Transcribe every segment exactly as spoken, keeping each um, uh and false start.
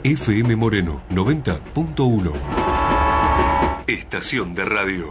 F M Moreno noventa punto uno. Estación de radio.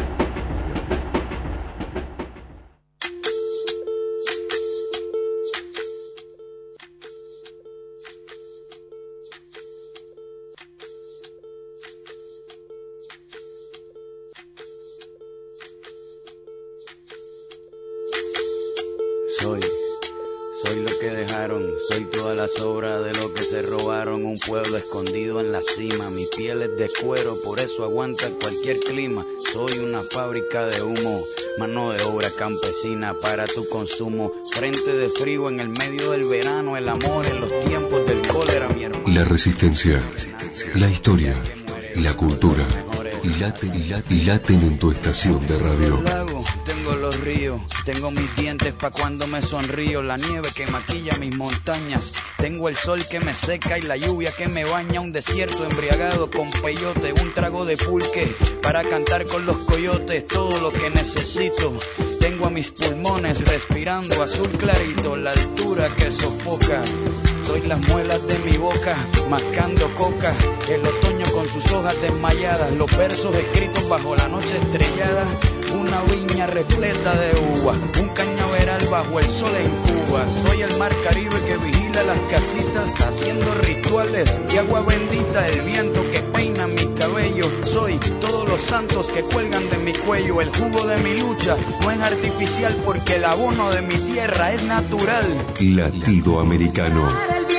Soy, soy lo que dejaron, soy toda la sobra de lo que se robaron. Un pueblo escondido en la cima, mi piel es de cuero, por eso aguanta cualquier clima. Soy una fábrica de humo, mano de obra campesina para tu consumo. Frente de frío en el medio del verano, el amor en los tiempos del cólera, mi hermano. La resistencia, la historia, la cultura, laten, y laten, y laten en tu estación de radio. Tengo los ríos, tengo mis dientes pa' cuando me sonrío, la nieve que maquilla mis montañas, tengo el sol que me seca y la lluvia que me baña, un desierto embriagado con peyote, un trago de pulque para cantar con los coyotes, todo lo que necesito. Tengo a mis pulmones respirando azul clarito, la altura que sofoca. Soy las muelas de mi boca, mascando coca, el otoño con sus hojas desmayadas, los versos escritos bajo la noche estrellada, una viña repleta de uvas, un cañaveral bajo el sol en Cuba. Soy el mar Caribe que vigila las casitas, haciendo rituales y agua bendita, el viento que peina mi cabello. Soy todos los santos que cuelgan de mi cuello, el jugo de mi lucha no es artificial porque el abono de mi tierra es natural. Latido americano.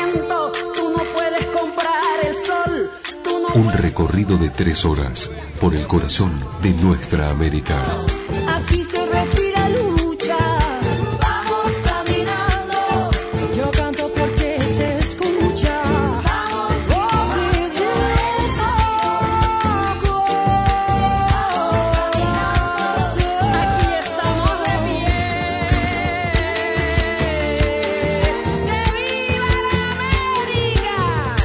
Un recorrido de tres horas por el corazón de nuestra América. Aquí se respira lucha. Vamos caminando. Yo canto porque se escucha. Vamos, voces de loco. Vamos caminando. Aquí estamos de pie. ¡Que viva la América!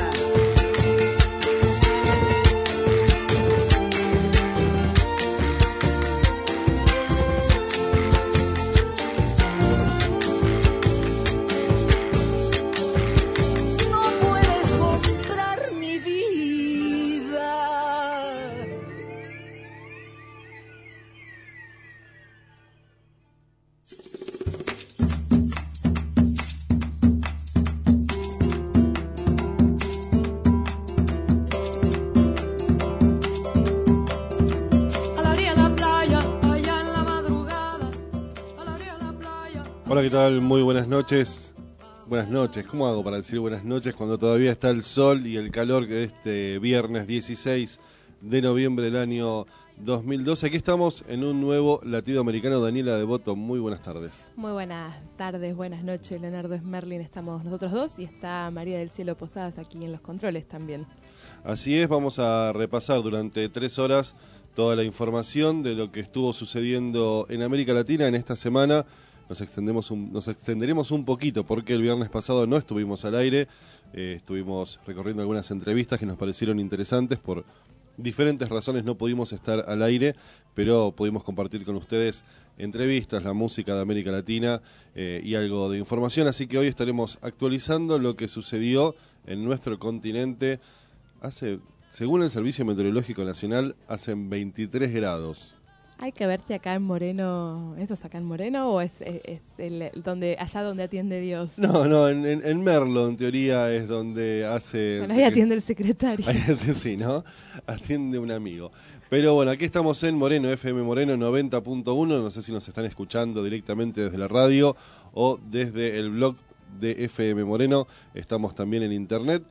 Hola, ¿qué tal? Muy buenas noches. Buenas noches. ¿Cómo hago para decir buenas noches cuando todavía está el sol y el calor de este viernes dieciséis de noviembre del año dos mil doce? Aquí estamos en un nuevo Latido Americano. Daniela Devoto, muy buenas tardes. Muy buenas tardes, buenas noches. Leonardo Smerlin, estamos nosotros dos y está María del Cielo Posadas aquí en los controles también. Así es, vamos a repasar durante tres horas toda la información de lo que estuvo sucediendo en América Latina en esta semana. Nos extendemos un, nos extenderemos un poquito porque el viernes pasado no estuvimos al aire, eh, estuvimos recorriendo algunas entrevistas que nos parecieron interesantes, por diferentes razones no pudimos estar al aire, pero pudimos compartir con ustedes entrevistas, la música de América Latina eh, y algo de información, así que hoy estaremos actualizando lo que sucedió en nuestro continente. Hace, según el Servicio Meteorológico Nacional, hacen veintitrés grados. Hay que ver si acá en Moreno, ¿eso es acá en Moreno o es, es, es el, donde allá donde atiende Dios? No, no, en, en, en Merlo, en teoría, es donde hace... Bueno, ahí atiende el secretario. Sí, ¿no? Atiende un amigo. Pero bueno, aquí estamos en Moreno, F M Moreno noventa punto uno, no sé si nos están escuchando directamente desde la radio o desde el blog de F M Moreno, estamos también en internet.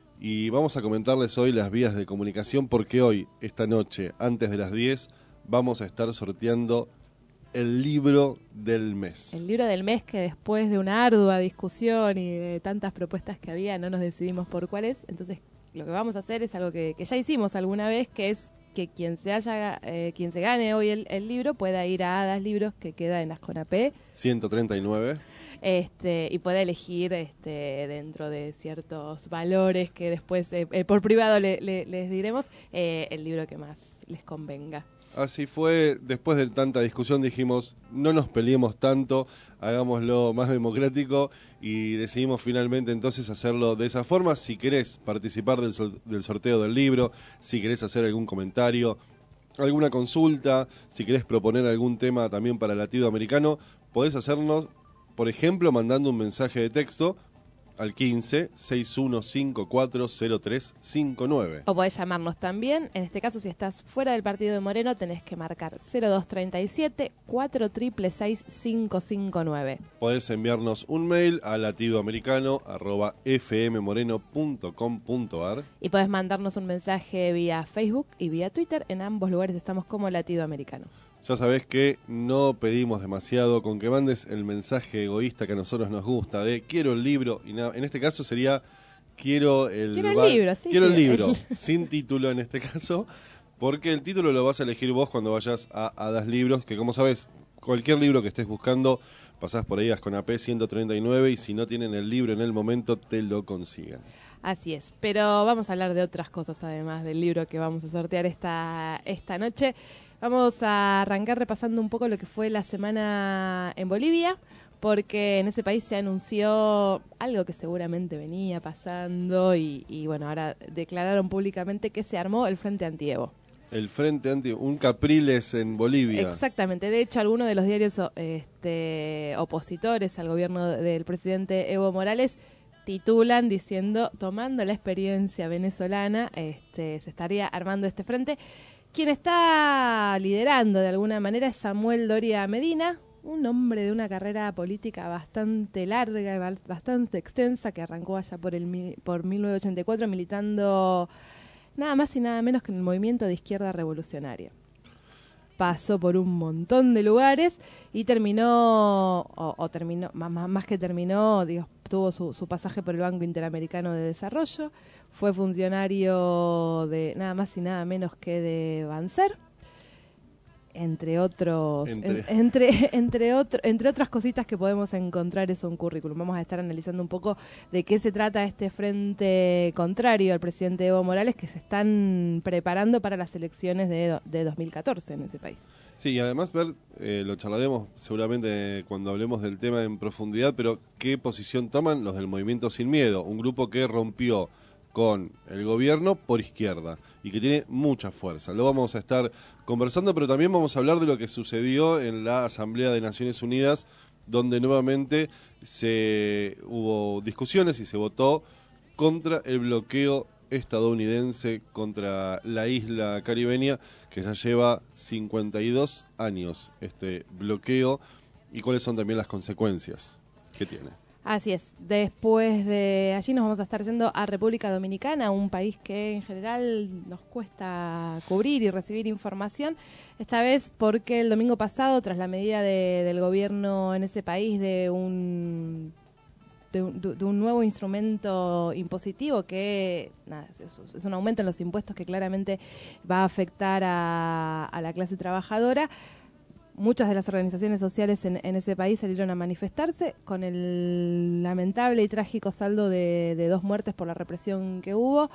Y vamos a comentarles hoy las vías de comunicación porque hoy, esta noche, antes de las diez... vamos a estar sorteando el libro del mes. El libro del mes que después de una ardua discusión y de tantas propuestas que había, no nos decidimos por cuál es. Entonces, lo que vamos a hacer es algo que, que ya hicimos alguna vez, que es que quien se haya, eh, quien se gane hoy el, el libro pueda ir a Hadas Libros, que queda en Asconapé. ciento treinta y nueve. Este, y puede elegir este, dentro de ciertos valores que después, eh, eh, por privado le, le, les diremos, eh, el libro que más les convenga. Así fue, después de tanta discusión dijimos, no nos peleemos tanto, hagámoslo más democrático y decidimos finalmente entonces hacerlo de esa forma. Si querés participar del, sol- del sorteo del libro, si querés hacer algún comentario, alguna consulta, si querés proponer algún tema también para Latido Americano, podés hacernos, por ejemplo, mandando un mensaje de texto al quince, sesenta y uno cincuenta y cuatro, cero tres cincuenta y nueve. O podés llamarnos también. En este caso, si estás fuera del partido de Moreno, tenés que marcar cero dos treinta y siete, cuatro seis seis seis, cinco cinco nueve. Podés enviarnos un mail a latidoamericano arroba fmmoreno punto com punto ar. Y podés mandarnos un mensaje vía Facebook y vía Twitter. En ambos lugares estamos como Latido Americano. Ya sabés que no pedimos demasiado, con que mandes el mensaje egoísta que a nosotros nos gusta de quiero el libro, y nada, en este caso sería quiero el, Quiero el ba- libro, sí, quiero sí. el libro, sin título en este caso, porque el título lo vas a elegir vos cuando vayas a Hadas Libros, que como sabés, cualquier libro que estés buscando, pasás por ahí a Asconapé ciento treinta y nueve y si no tienen el libro en el momento, te lo consigan. Así es, pero vamos a hablar de otras cosas además del libro que vamos a sortear esta, esta noche. Vamos a arrancar repasando un poco lo que fue la semana en Bolivia, porque en ese país se anunció algo que seguramente venía pasando y, y bueno, ahora declararon públicamente que se armó el Frente Anti-Evo. El Frente Anti... un Capriles en Bolivia. Exactamente, de hecho algunos de los diarios o- este, opositores al gobierno del presidente Evo Morales titulan diciendo, tomando la experiencia venezolana, este, se estaría armando este frente. Quien está liderando de alguna manera es Samuel Doria Medina, un hombre de una carrera política bastante larga y ba- bastante extensa que arrancó allá por, el, mi- por mil novecientos ochenta y cuatro militando nada más y nada menos que en el movimiento de izquierda revolucionaria. Pasó por un montón de lugares y terminó, o, o terminó, más, más, más que terminó, digo, tuvo su, su pasaje por el Banco Interamericano de Desarrollo, fue funcionario de nada más y nada menos que de Banser, entre otros, Entre. en- entre, entre, otro, entre otras cositas que podemos encontrar es un currículum. Vamos a estar analizando un poco de qué se trata este frente contrario al presidente Evo Morales que se están preparando para las elecciones de, do- de dos mil catorce en ese país. Sí, y además, ver, eh, lo charlaremos seguramente cuando hablemos del tema en profundidad, pero ¿qué posición toman los del Movimiento Sin Miedo? Un grupo que rompió con el gobierno por izquierda y que tiene mucha fuerza. Lo vamos a estar conversando, pero también vamos a hablar de lo que sucedió en la Asamblea de Naciones Unidas, donde nuevamente se hubo discusiones y se votó contra el bloqueo estadounidense contra la isla caribeña, que ya lleva cincuenta y dos años este bloqueo, y cuáles son también las consecuencias que tiene. Así es, después de allí nos vamos a estar yendo a República Dominicana, un país que en general nos cuesta cubrir y recibir información, esta vez porque el domingo pasado, tras la medida de- del gobierno en ese país de un, de, un- de un nuevo instrumento impositivo que nada, es, es un aumento en los impuestos que claramente va a afectar a, a la clase trabajadora. Muchas de las organizaciones sociales en, en ese país salieron a manifestarse con el lamentable y trágico saldo de, de dos muertes por la represión que hubo.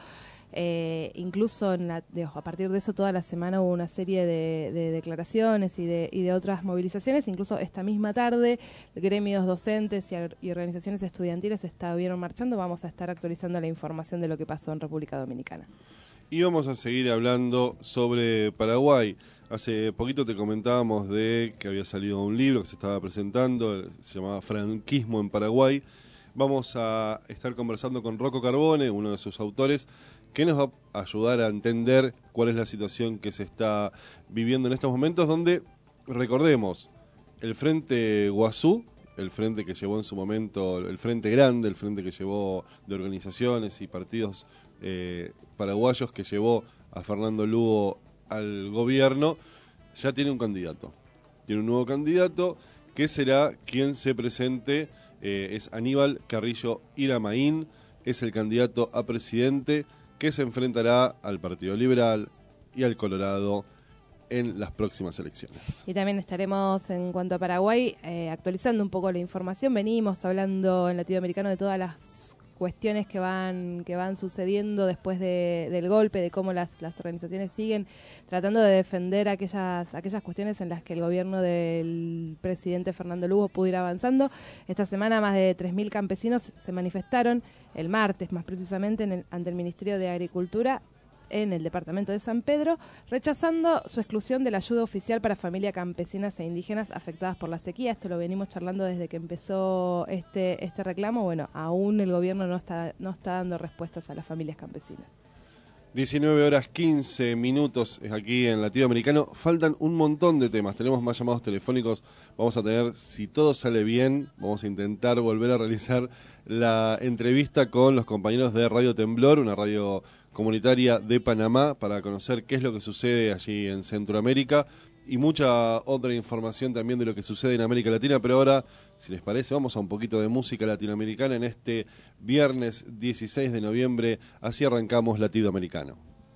Eh, incluso en la, de- a partir de eso toda la semana hubo una serie de, de declaraciones y de, y de otras movilizaciones. Incluso esta misma tarde gremios docentes y, or- y organizaciones estudiantiles estuvieron marchando. Vamos a estar actualizando la información de lo que pasó en República Dominicana. Y vamos a seguir hablando sobre Paraguay. Hace poquito te comentábamos de que había salido un libro que se estaba presentando, se llamaba Franquismo en Paraguay. Vamos a estar conversando con Rocco Carbone, uno de sus autores, que nos va a ayudar a entender cuál es la situación que se está viviendo en estos momentos, donde, recordemos, el Frente Guazú, el frente que llevó en su momento, el Frente Grande, el frente que llevó de organizaciones y partidos eh, paraguayos, que llevó a Fernando Lugo al gobierno, ya tiene un candidato. Tiene un nuevo candidato que será quien se presente, eh, es Aníbal Carrillo Iramaín, es el candidato a presidente que se enfrentará al Partido Liberal y al Colorado en las próximas elecciones. Y también estaremos, en cuanto a Paraguay, eh, actualizando un poco la información. Venimos hablando en Latinoamericano de todas las cuestiones que van que van sucediendo después de, del golpe, de cómo las, las organizaciones siguen tratando de defender aquellas aquellas cuestiones en las que el gobierno del presidente Fernando Lugo pudo ir avanzando. Esta semana más de tres mil campesinos se manifestaron, el martes más precisamente, en el, ante el Ministerio de Agricultura en el departamento de San Pedro, rechazando su exclusión de la ayuda oficial para familias campesinas e indígenas afectadas por la sequía. Esto lo venimos charlando desde que empezó este este reclamo. Bueno, aún el gobierno no está no está dando respuestas a las familias campesinas. diecinueve horas quince minutos es aquí en Latido Americano. Faltan un montón de temas. Tenemos más llamados telefónicos. Vamos a tener, si todo sale bien, vamos a intentar volver a realizar la entrevista con los compañeros de Radio Temblor, una radio comunitaria de Panamá, para conocer qué es lo que sucede allí en Centroamérica y mucha otra información también de lo que sucede en América Latina. Pero ahora, si les parece, vamos a un poquito de música latinoamericana en este viernes dieciséis de noviembre. Así arrancamos Latido Americano.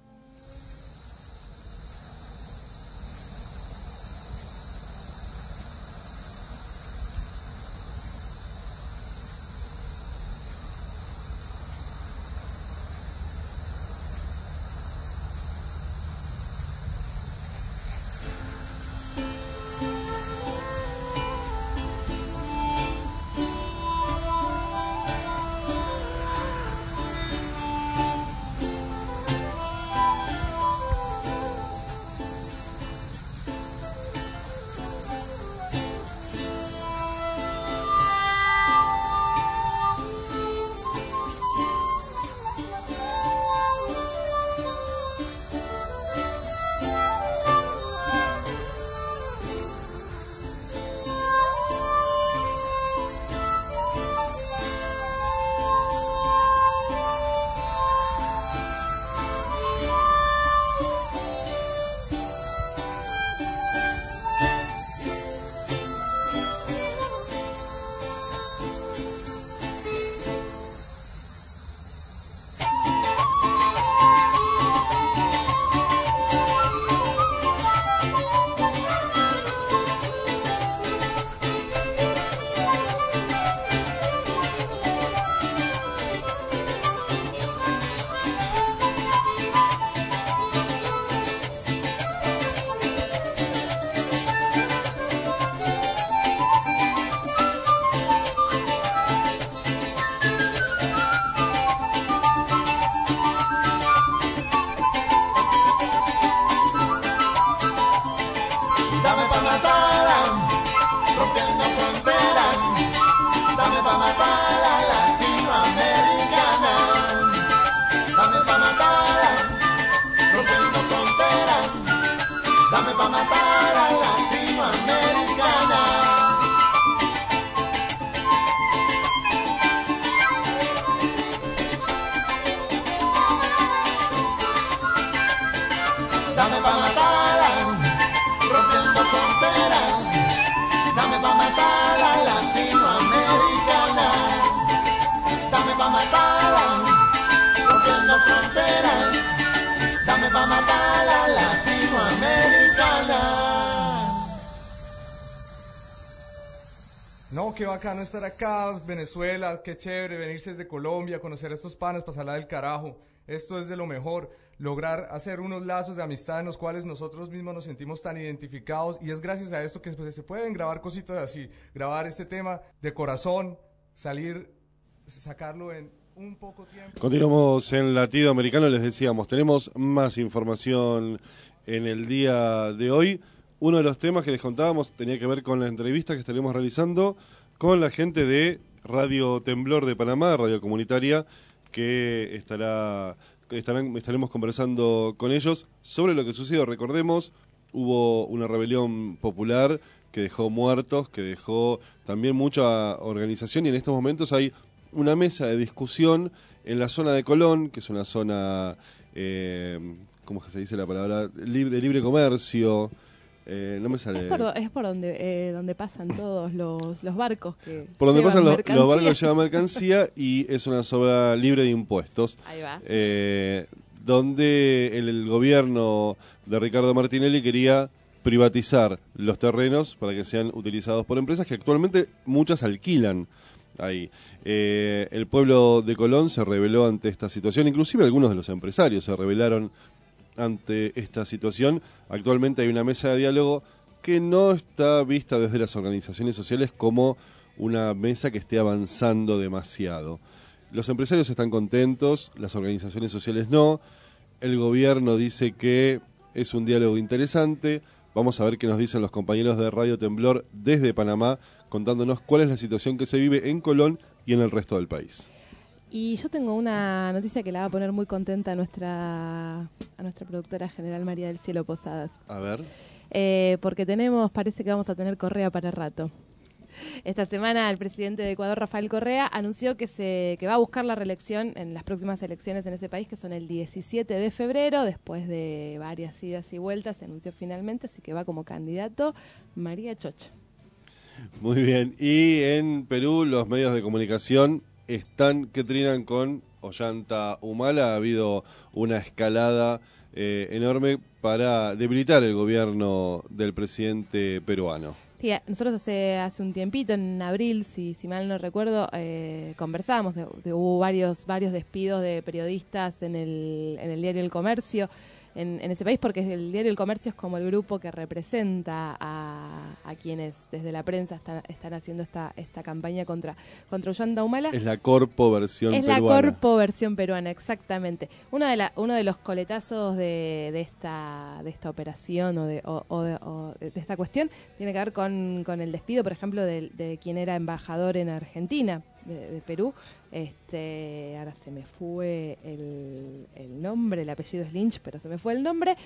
No, qué bacano estar acá, Venezuela, qué chévere venirse desde Colombia, conocer a estos panas, pasarla del carajo. Esto es de lo mejor, lograr hacer unos lazos de amistad en los cuales nosotros mismos nos sentimos tan identificados, y es gracias a esto que pues, se pueden grabar cositas así, grabar este tema de corazón, salir, sacarlo en un poco tiempo. Continuamos en Latido Americano, les decíamos, tenemos más información en el día de hoy. Uno de los temas que les contábamos tenía que ver con la entrevista que estaremos realizando con la gente de Radio Temblor de Panamá, radio comunitaria, que estará estarán, estaremos conversando con ellos sobre lo que sucedió. Recordemos, hubo una rebelión popular que dejó muertos, que dejó también mucha organización, y en estos momentos hay una mesa de discusión en la zona de Colón, que es una zona, eh, ¿cómo se dice la palabra? Lib- de libre comercio. Eh, no me sale. Es por, es por donde eh, donde pasan todos los, los barcos que Por donde llevan pasan los, mercancía. los barcos llevan mercancía, y es una zona libre de impuestos. Ahí va. Eh, donde el, el gobierno de Ricardo Martinelli quería privatizar los terrenos para que sean utilizados por empresas que actualmente muchas alquilan ahí. Eh, el pueblo de Colón se rebeló ante esta situación, inclusive algunos de los empresarios se rebelaron ante esta situación. Actualmente hay una mesa de diálogo que no está vista desde las organizaciones sociales como una mesa que esté avanzando demasiado. Los empresarios están contentos, las organizaciones sociales no. El gobierno dice que es un diálogo interesante. Vamos a ver qué nos dicen los compañeros de Radio Temblor desde Panamá, contándonos cuál es la situación que se vive en Colón y en el resto del país. Y yo tengo una noticia que la va a poner muy contenta a nuestra, a nuestra productora general María del Cielo Posadas. A ver. Eh, porque tenemos, parece que vamos a tener Correa para rato. Esta semana el presidente de Ecuador, Rafael Correa, anunció que se que va a buscar la reelección en las próximas elecciones en ese país, que son el diecisiete de febrero, después de varias idas y vueltas, se anunció finalmente, así que va como candidato María Chocha. Muy bien, y en Perú los medios de comunicación están que trinan con Ollanta Humala. Ha habido una escalada eh, enorme para debilitar el gobierno del presidente peruano. Sí, nosotros hace hace un tiempito, en abril, si si mal no recuerdo, eh, conversábamos, de, de, hubo varios varios despidos de periodistas en el en el diario El Comercio, en, en ese país, porque el diario El Comercio es como el grupo que representa a, a quienes desde la prensa están, están haciendo esta esta campaña contra contra Ollanta Humala. Es la Corpo versión es peruana. Es la Corpo versión peruana, exactamente. Uno de la, uno de los coletazos de, de esta de esta operación o de, o, o de, o de esta cuestión tiene que ver con, con el despido, por ejemplo, de, de quien era embajador en Argentina, de, de Perú. Este, ahora se me fue el, el nombre, el apellido es Lynch, pero se me fue el nombre.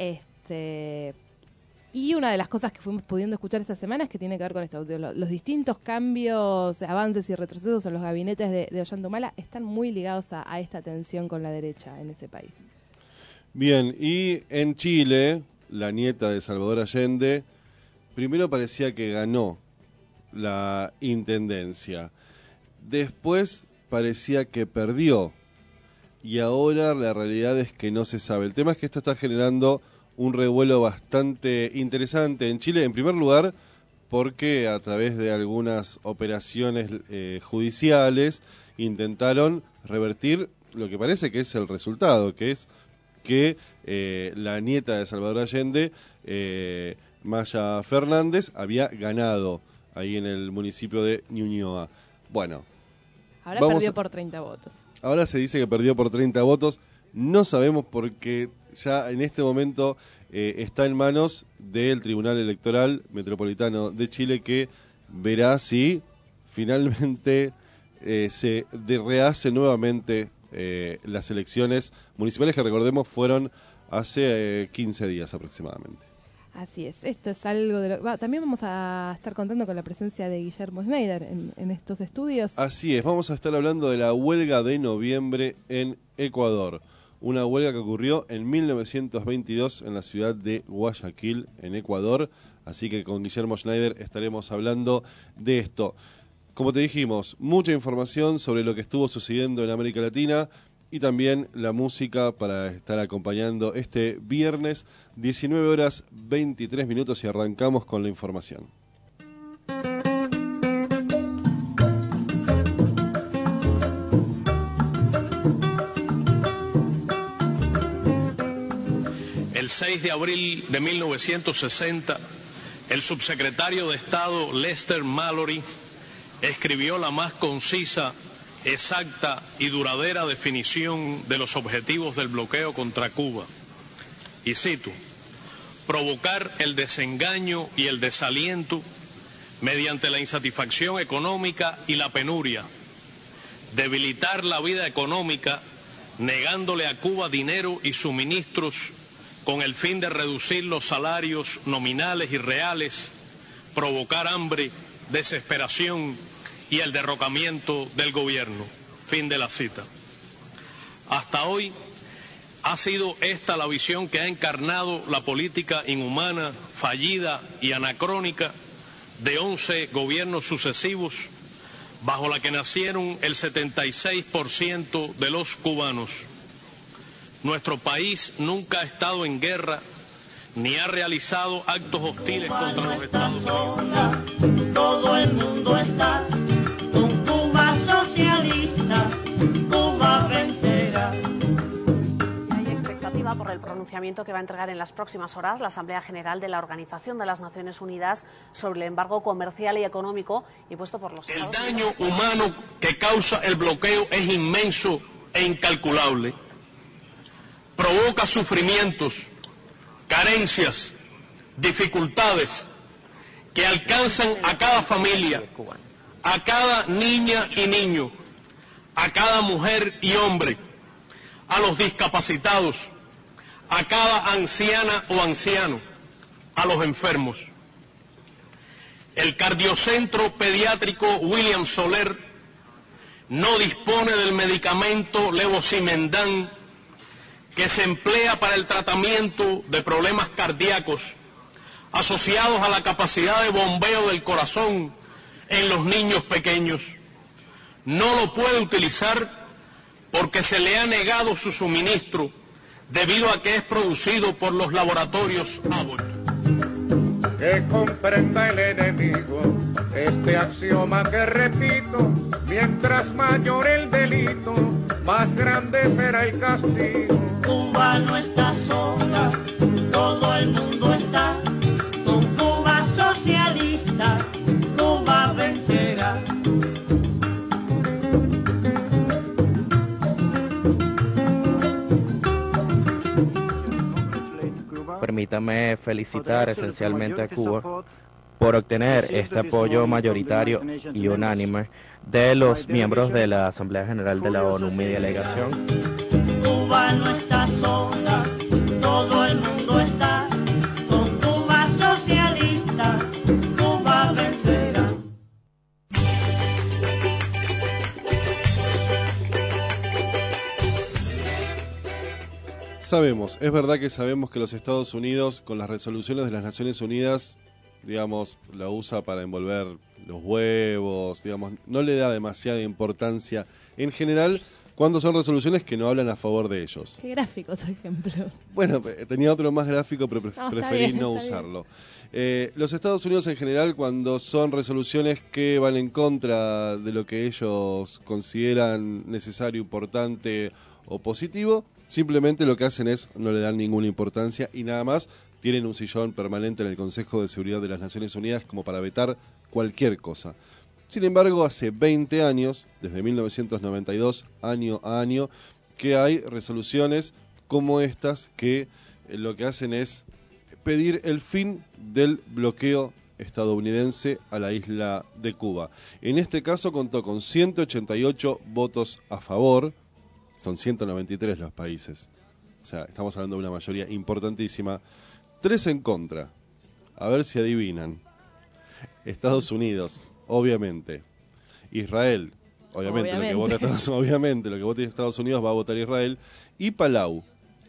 Este, y una de las cosas que fuimos pudiendo escuchar esta semana es que tiene que ver con esto. Los, los distintos cambios, avances y retrocesos en los gabinetes de, de Ollanta Humala están muy ligados a, a esta tensión con la derecha en ese país. Bien, y en Chile, la nieta de Salvador Allende, primero parecía que ganó la intendencia. Después parecía que perdió. Y ahora la realidad es que no se sabe. El tema es que esto está generando un revuelo bastante interesante en Chile. En primer lugar, porque a través de algunas operaciones eh, judiciales intentaron revertir lo que parece que es el resultado, que es que eh, la nieta de Salvador Allende, eh, Maya Fernández, había ganado ahí en el municipio de Ñuñoa. Bueno. Ahora vamos perdió a... por treinta votos. Ahora se dice que perdió por treinta votos. No sabemos porque ya en este momento eh, está en manos del Tribunal Electoral Metropolitano de Chile, que verá si finalmente eh, se de rehace nuevamente eh, las elecciones municipales, que recordemos fueron hace eh, quince días aproximadamente. Así es, esto es algo de lo... Va, también vamos a estar contando con la presencia de Guillermo Schneider en, en estos estudios. Así es, vamos a estar hablando de la huelga de noviembre en Ecuador. Una huelga que ocurrió en mil novecientos veintidós en la ciudad de Guayaquil, en Ecuador. Así que con Guillermo Schneider estaremos hablando de esto. Como te dijimos, mucha información sobre lo que estuvo sucediendo en América Latina y también la música para estar acompañando este viernes, diecinueve horas veintitrés minutos, y arrancamos con la información. El seis de abril de mil novecientos sesenta, el subsecretario de Estado Lester Mallory escribió la más concisa, exacta y duradera definición de los objetivos del bloqueo contra Cuba. Y cito: provocar el desengaño y el desaliento mediante la insatisfacción económica y la penuria, debilitar la vida económica negándole a Cuba dinero y suministros con el fin de reducir los salarios nominales y reales, provocar hambre, desesperación y el derrocamiento del gobierno. Fin de la cita. Hasta hoy ha sido esta la visión que ha encarnado la política inhumana, fallida y anacrónica de once gobiernos sucesivos, bajo la que nacieron el setenta y seis por ciento de los cubanos. Nuestro país nunca ha estado en guerra ni ha realizado actos hostiles contra los Estados Unidos. Todo el mundo está con Cuba social. pronunciamiento que va a entregar en las próximas horas la Asamblea General de la Organización de las Naciones Unidas sobre el embargo comercial y económico impuesto por los Estados Unidos. El Unidos. daño humano que causa el bloqueo es inmenso e incalculable. Provoca sufrimientos, carencias, dificultades que alcanzan a cada familia, a cada niña y niño, a cada mujer y hombre, a los discapacitados, a cada anciana o anciano, a los enfermos. El cardiocentro pediátrico William Soler no dispone del medicamento levosimendan que se emplea para el tratamiento de problemas cardíacos asociados a la capacidad de bombeo del corazón en los niños pequeños. No lo puede utilizar porque se le ha negado su suministro debido a que es producido por los laboratorios Abbott. Que comprenda el enemigo este axioma que repito: mientras mayor el delito, más grande será el castigo. Cuba no está sola, todo el mundo está con Cuba socialista, Cuba vencerá. Permítame felicitar esencialmente a Cuba por obtener este apoyo mayoritario y unánime de los miembros de la Asamblea General de la ONU. Mi delegación. Cuba no está sola, todo el mundo está con Cuba socialista, Cuba vencerá. Sabemos, es verdad que sabemos que los Estados Unidos, con las resoluciones de las Naciones Unidas, digamos, la usa para envolver los huevos, digamos, no le da demasiada importancia en general cuando son resoluciones que no hablan a favor de ellos. Qué gráfico tu ejemplo. Bueno, tenía otro más gráfico, pero pre- no, preferí bien, no usarlo. Eh, los Estados Unidos en general, cuando son resoluciones que van en contra de lo que ellos consideran necesario, importante o positivo, simplemente lo que hacen es no le dan ninguna importancia y nada más. Tienen un sillón permanente en el Consejo de Seguridad de las Naciones Unidas como para vetar cualquier cosa. Sin embargo, hace veinte años, desde mil novecientos noventa y dos, año a año, que hay resoluciones como estas que eh, lo que hacen es pedir el fin del bloqueo estadounidense a la isla de Cuba. En este caso contó con ciento ochenta y ocho votos a favor, son ciento noventa y tres los países, o sea, estamos hablando de una mayoría importantísima, tres en contra. A ver si adivinan. Estados Unidos, obviamente. Israel, obviamente, obviamente. Lo que vota Estados, obviamente, lo que vota Estados Unidos va a votar Israel. Y Palau.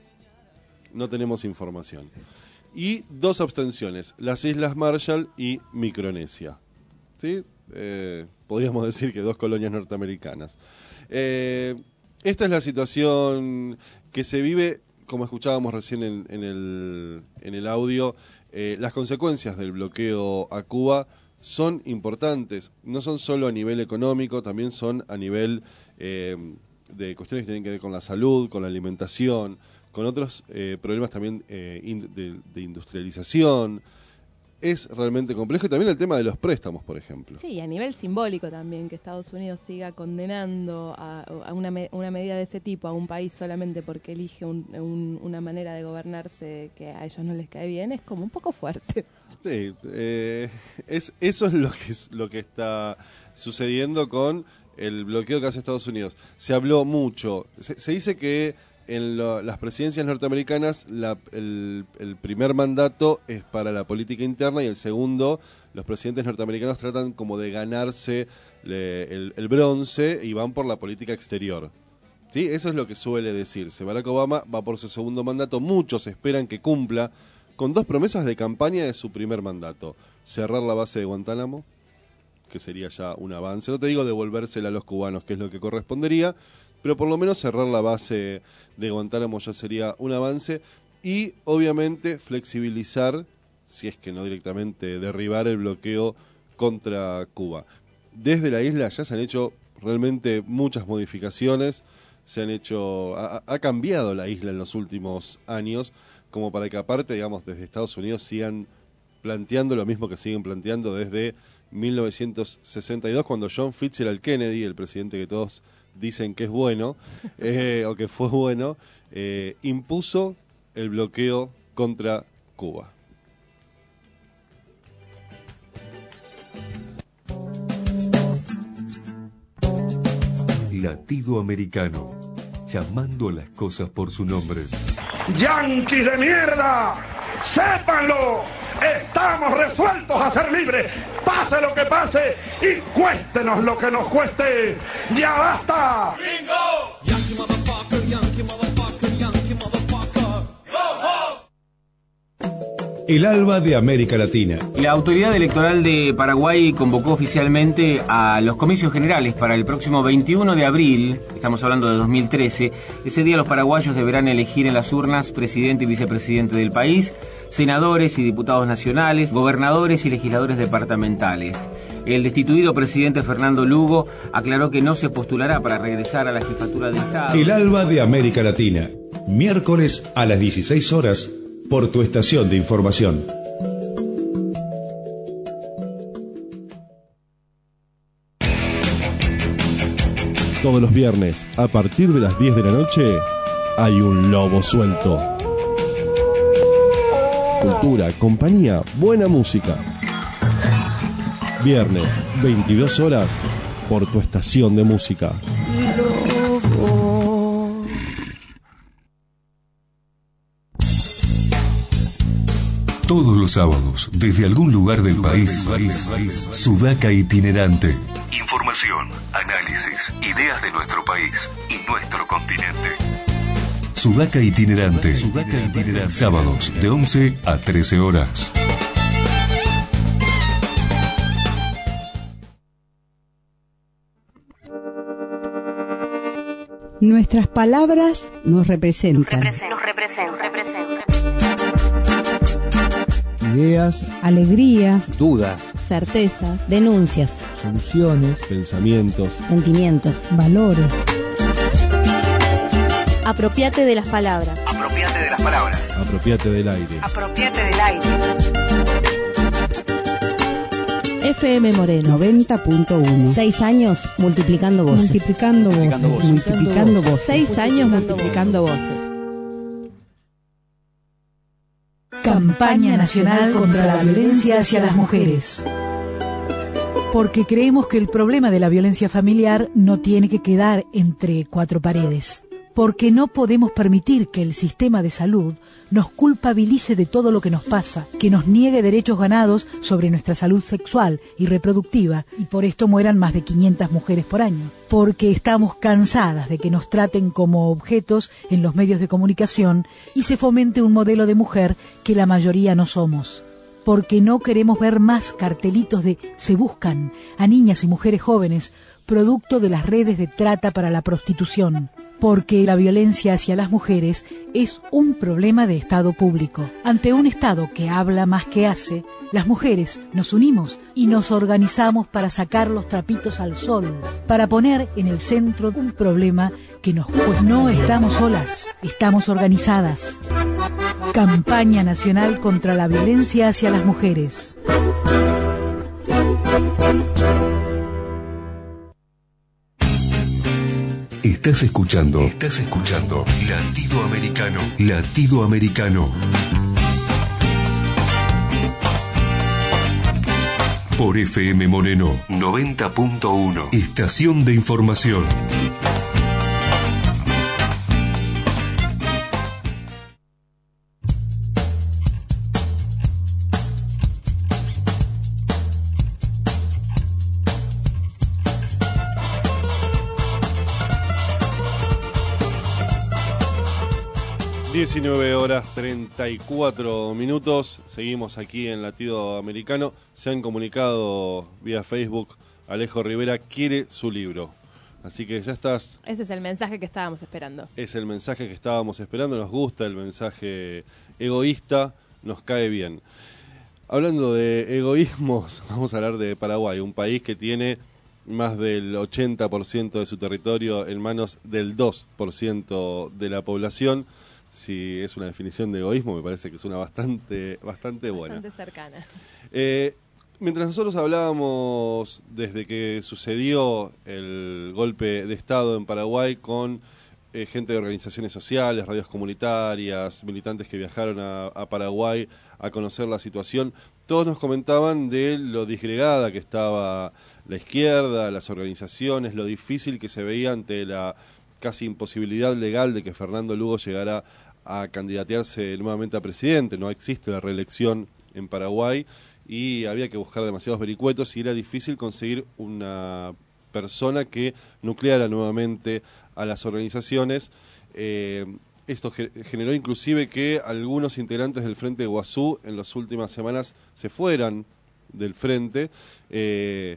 No tenemos información. Y dos abstenciones, las Islas Marshall y Micronesia. ¿Sí? Eh, podríamos decir que dos colonias norteamericanas. Eh, esta es la situación que se vive, como escuchábamos recién en, en, el, en el audio. Eh, las consecuencias del bloqueo a Cuba son importantes, no son solo a nivel económico, también son a nivel eh, de cuestiones que tienen que ver con la salud, con la alimentación, con otros eh, problemas también eh, in, de, de industrialización. Es realmente complejo y también el tema de los préstamos, por ejemplo. Sí, y a nivel simbólico también, que Estados Unidos siga condenando a, a una, me, una medida de ese tipo a un país solamente porque elige un, un, una manera de gobernarse que a ellos no les cae bien, es como un poco fuerte. Sí, eh, es, eso es lo que, es lo que está sucediendo con el bloqueo que hace Estados Unidos. Se habló mucho, se, se dice que en lo, las presidencias norteamericanas la, el, el primer mandato es para la política interna y el segundo, los presidentes norteamericanos tratan como de ganarse le, el, el bronce y van por la política exterior. ¿Sí? Eso es lo que suele decirse. Barack Obama va por su segundo mandato, muchos esperan que cumpla con dos promesas de campaña de su primer mandato: cerrar la base de Guantánamo, que sería ya un avance, no te digo devolvérsela a los cubanos, que es lo que correspondería, pero por lo menos cerrar la base de Guantánamo ya sería un avance, y obviamente flexibilizar, si es que no directamente derribar el bloqueo contra Cuba. Desde la isla ya se han hecho realmente muchas modificaciones, se han hecho, ha, ha cambiado la isla en los últimos años, como para que aparte, digamos, desde Estados Unidos sigan planteando lo mismo que siguen planteando desde mil novecientos sesenta y dos, cuando John Fitzgerald Kennedy, el presidente que todos dicen que es bueno, eh, o que fue bueno, eh, impuso el bloqueo contra Cuba. Latido americano, llamando a las cosas por su nombre. ¡Yanquis de mierda! ¡Sépanlo! Estamos resueltos a ser libres, pase lo que pase y cuéstenos lo que nos cueste. ¡Ya basta! ¡Bingo! Yankee motherfucker, Yankee motherfucker, Yankee motherfucker. Go home. El ALBA de América Latina. La autoridad electoral de Paraguay convocó oficialmente a los comicios generales para el próximo veintiuno de abril, estamos hablando de dos mil trece. Ese día los paraguayos deberán elegir en las urnas presidente y vicepresidente del país, senadores y diputados nacionales, gobernadores y legisladores departamentales. El destituido presidente Fernando Lugo aclaró que no se postulará para regresar a la jefatura del Estado. El ALBA de América Latina, miércoles a las dieciséis horas, por tu estación de información. Todos los viernes, a partir de las diez de la noche, hay un lobo suelto. Cultura, compañía, buena música. Viernes, veintidós horas, por tu estación de música. Todos los sábados, desde algún lugar del país, Sudaca Itinerante. Información, análisis, ideas de nuestro país y nuestro continente. Sudaca Itinerante. Sudaca Itinerante. Sábados de once a trece horas. Nuestras palabras nos representan. Nos representan, representan. Ideas, alegrías, dudas, certezas, denuncias, soluciones, pensamientos, sentimientos, valores. Apropiate de las palabras. Apropiate de las palabras. Apropiate del aire. Apropiate del aire. F M Moreno noventa punto uno. Seis años multiplicando voces. Multiplicando voces. Multiplicando voces. Seis años multiplicando voces. Campaña Nacional contra la Violencia hacia las Mujeres. Porque creemos que el problema de la violencia familiar no tiene que quedar entre cuatro paredes. Porque no podemos permitir que el sistema de salud nos culpabilice de todo lo que nos pasa, que nos niegue derechos ganados sobre nuestra salud sexual y reproductiva, y por esto mueran más de quinientas mujeres por año. Porque estamos cansadas de que nos traten como objetos en los medios de comunicación y se fomente un modelo de mujer que la mayoría no somos. Porque no queremos ver más cartelitos de "se buscan" a niñas y mujeres jóvenes, producto de las redes de trata para la prostitución. Porque la violencia hacia las mujeres es un problema de Estado público. Ante un Estado que habla más que hace, las mujeres nos unimos y nos organizamos para sacar los trapitos al sol, para poner en el centro un problema que nos... Pues no estamos solas, estamos organizadas. Campaña Nacional contra la Violencia hacia las Mujeres. Estás escuchando, estás escuchando Latido Americano, Latido Americano. Por F M Moreno noventa punto uno. Estación de información. diecinueve horas treinta y cuatro minutos, seguimos aquí en Latido Americano. Se han comunicado vía Facebook, Alejo Rivera quiere su libro, así que ya estás. Ese es el mensaje que estábamos esperando. Es el mensaje que estábamos esperando, nos gusta el mensaje egoísta, nos cae bien. Hablando de egoísmos, vamos a hablar de Paraguay, un país que tiene más del ochenta por ciento de su territorio en manos del dos por ciento de la población. Si es una definición de egoísmo, me parece que es una bastante, bastante buena. Bastante cercana. Eh, mientras nosotros hablábamos desde que sucedió el golpe de Estado en Paraguay con eh, gente de organizaciones sociales, radios comunitarias, militantes que viajaron a, a Paraguay a conocer la situación, todos nos comentaban de lo disgregada que estaba la izquierda, las organizaciones, lo difícil que se veía ante la casi imposibilidad legal de que Fernando Lugo llegara a candidatearse nuevamente a presidente. No existe la reelección en Paraguay y había que buscar demasiados vericuetos y era difícil conseguir una persona que nucleara nuevamente a las organizaciones. Eh, esto ge- generó inclusive que algunos integrantes del Frente de Guazú en las últimas semanas se fueran del Frente. Eh,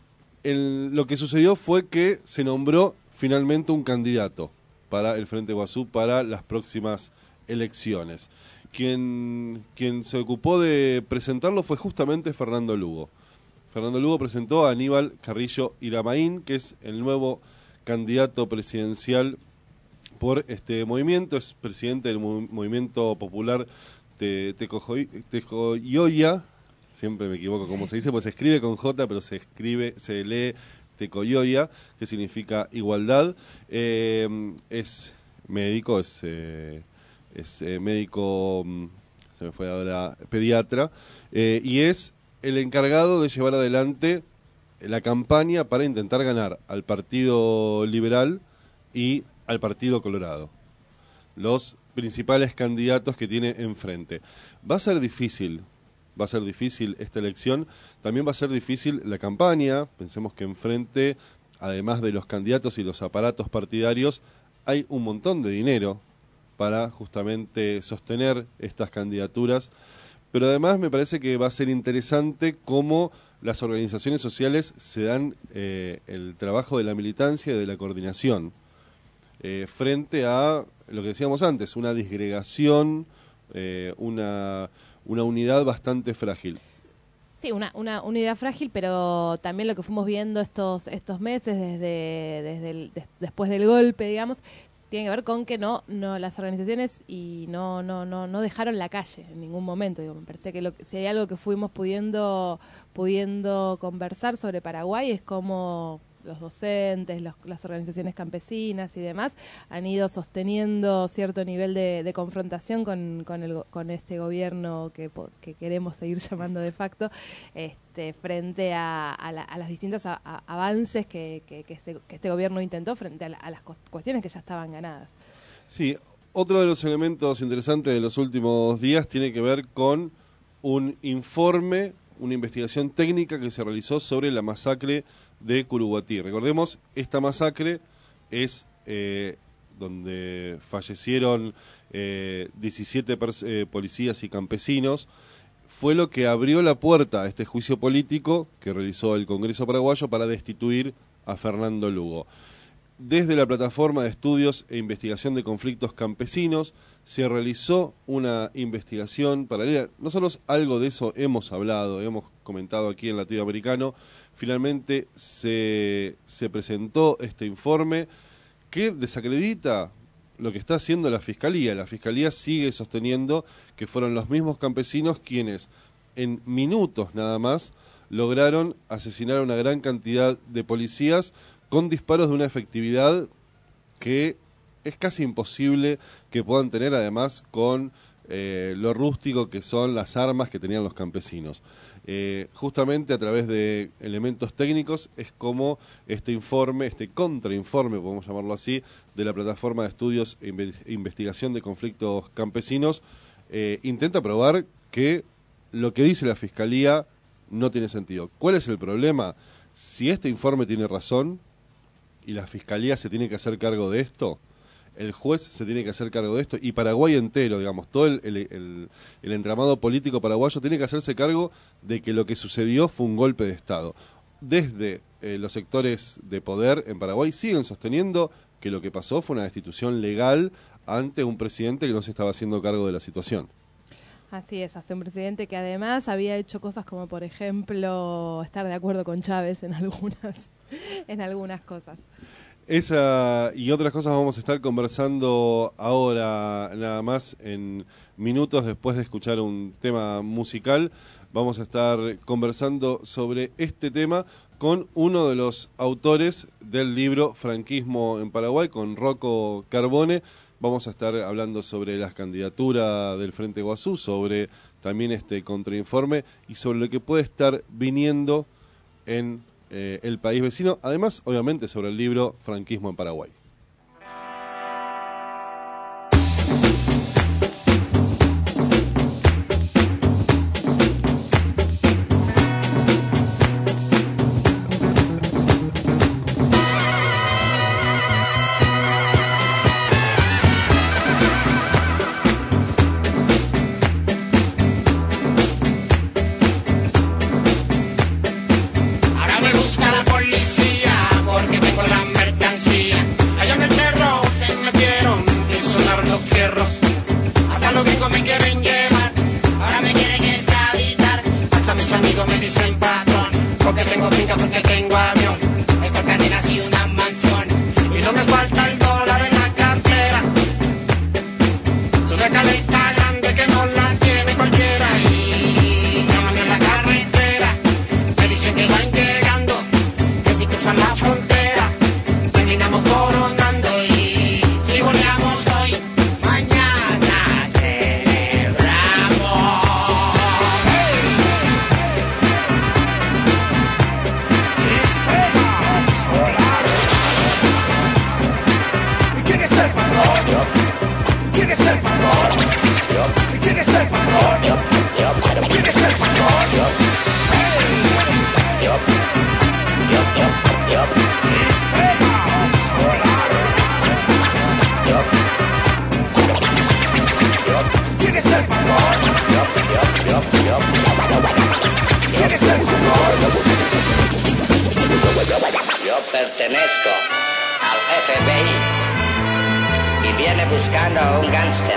el, lo que sucedió fue que se nombró finalmente un candidato para el Frente Guazú para las próximas elecciones. Quien, quien se ocupó de presentarlo fue justamente Fernando Lugo. Fernando Lugo presentó a Aníbal Carrillo Iramaín, que es el nuevo candidato presidencial por este movimiento, es presidente del Mo- Movimiento Popular de Tecoyoya, siempre me equivoco cómo se dice, pues se escribe con J, pero se escribe, se lee Tecoyoya, que significa igualdad. Eh, es médico, es, eh, es eh, médico, se me fue ahora, pediatra, eh, y es el encargado de llevar adelante la campaña para intentar ganar al Partido Liberal y al Partido Colorado, los principales candidatos que tiene enfrente. Va a ser difícil, va a ser difícil esta elección, también va a ser difícil la campaña. Pensemos que enfrente, además de los candidatos y los aparatos partidarios, hay un montón de dinero para justamente sostener estas candidaturas, pero además me parece que va a ser interesante cómo las organizaciones sociales se dan eh, el trabajo de la militancia y de la coordinación eh, frente a lo que decíamos antes, una disgregación, eh, una, una unidad bastante frágil. Sí, una, una unidad frágil, pero también lo que fuimos viendo estos estos meses desde desde el, des, después del golpe, digamos, tiene que ver con que no no las organizaciones y no no no no dejaron la calle en ningún momento. Digo, me parece que lo, si hay algo que fuimos pudiendo pudiendo conversar sobre Paraguay es cómo los docentes, los, las organizaciones campesinas y demás han ido sosteniendo cierto nivel de, de confrontación con, con, el, con este gobierno que, que queremos seguir llamando de facto, este, frente a, a, la, a las distintas a, a avances que, que, que, este, que este gobierno intentó frente a, la, a las cuestiones que ya estaban ganadas. Sí, otro de los elementos interesantes de los últimos días tiene que ver con un informe, una investigación técnica que se realizó sobre la masacre de Curuguatí. Recordemos, esta masacre es eh, donde fallecieron eh, diecisiete eh, policías y campesinos. Fue lo que abrió la puerta a este juicio político que realizó el Congreso paraguayo para destituir a Fernando Lugo. Desde la plataforma de estudios e investigación de conflictos campesinos se realizó una investigación paralela. Nosotros algo de eso hemos hablado, hemos comentado aquí en Latinoamericano. Finalmente se, se presentó este informe que desacredita lo que está haciendo la Fiscalía. La Fiscalía sigue sosteniendo que fueron los mismos campesinos quienes en minutos nada más lograron asesinar a una gran cantidad de policías con disparos de una efectividad que es casi imposible que puedan tener, además con eh, lo rústico que son las armas que tenían los campesinos. Eh, justamente a través de elementos técnicos es como este informe, este contrainforme, podemos llamarlo así, de la plataforma de estudios e investigación de conflictos campesinos, eh, intenta probar que lo que dice la Fiscalía no tiene sentido. ¿Cuál es el problema? Si este informe tiene razón y la Fiscalía se tiene que hacer cargo de esto, el juez se tiene que hacer cargo de esto, y Paraguay entero, digamos, todo el, el, el, el entramado político paraguayo tiene que hacerse cargo de que lo que sucedió fue un golpe de Estado. Desde eh, los sectores de poder en Paraguay siguen sosteniendo que lo que pasó fue una destitución legal ante un presidente que no se estaba haciendo cargo de la situación. Así es, hace un presidente que además había hecho cosas como, por ejemplo, estar de acuerdo con Chávez en algunas en algunas cosas. Esa y otras cosas vamos a estar conversando ahora, nada más en minutos después de escuchar un tema musical. Vamos a estar conversando sobre este tema con uno de los autores del libro Franquismo en Paraguay, con Rocco Carbone. Vamos a estar hablando sobre las candidaturas del Frente Guazú, sobre también este contrainforme y sobre lo que puede estar viniendo en eh, el país vecino. Además, obviamente, sobre el libro Franquismo en Paraguay. Pertenezco al F B I y viene buscando a un gángster.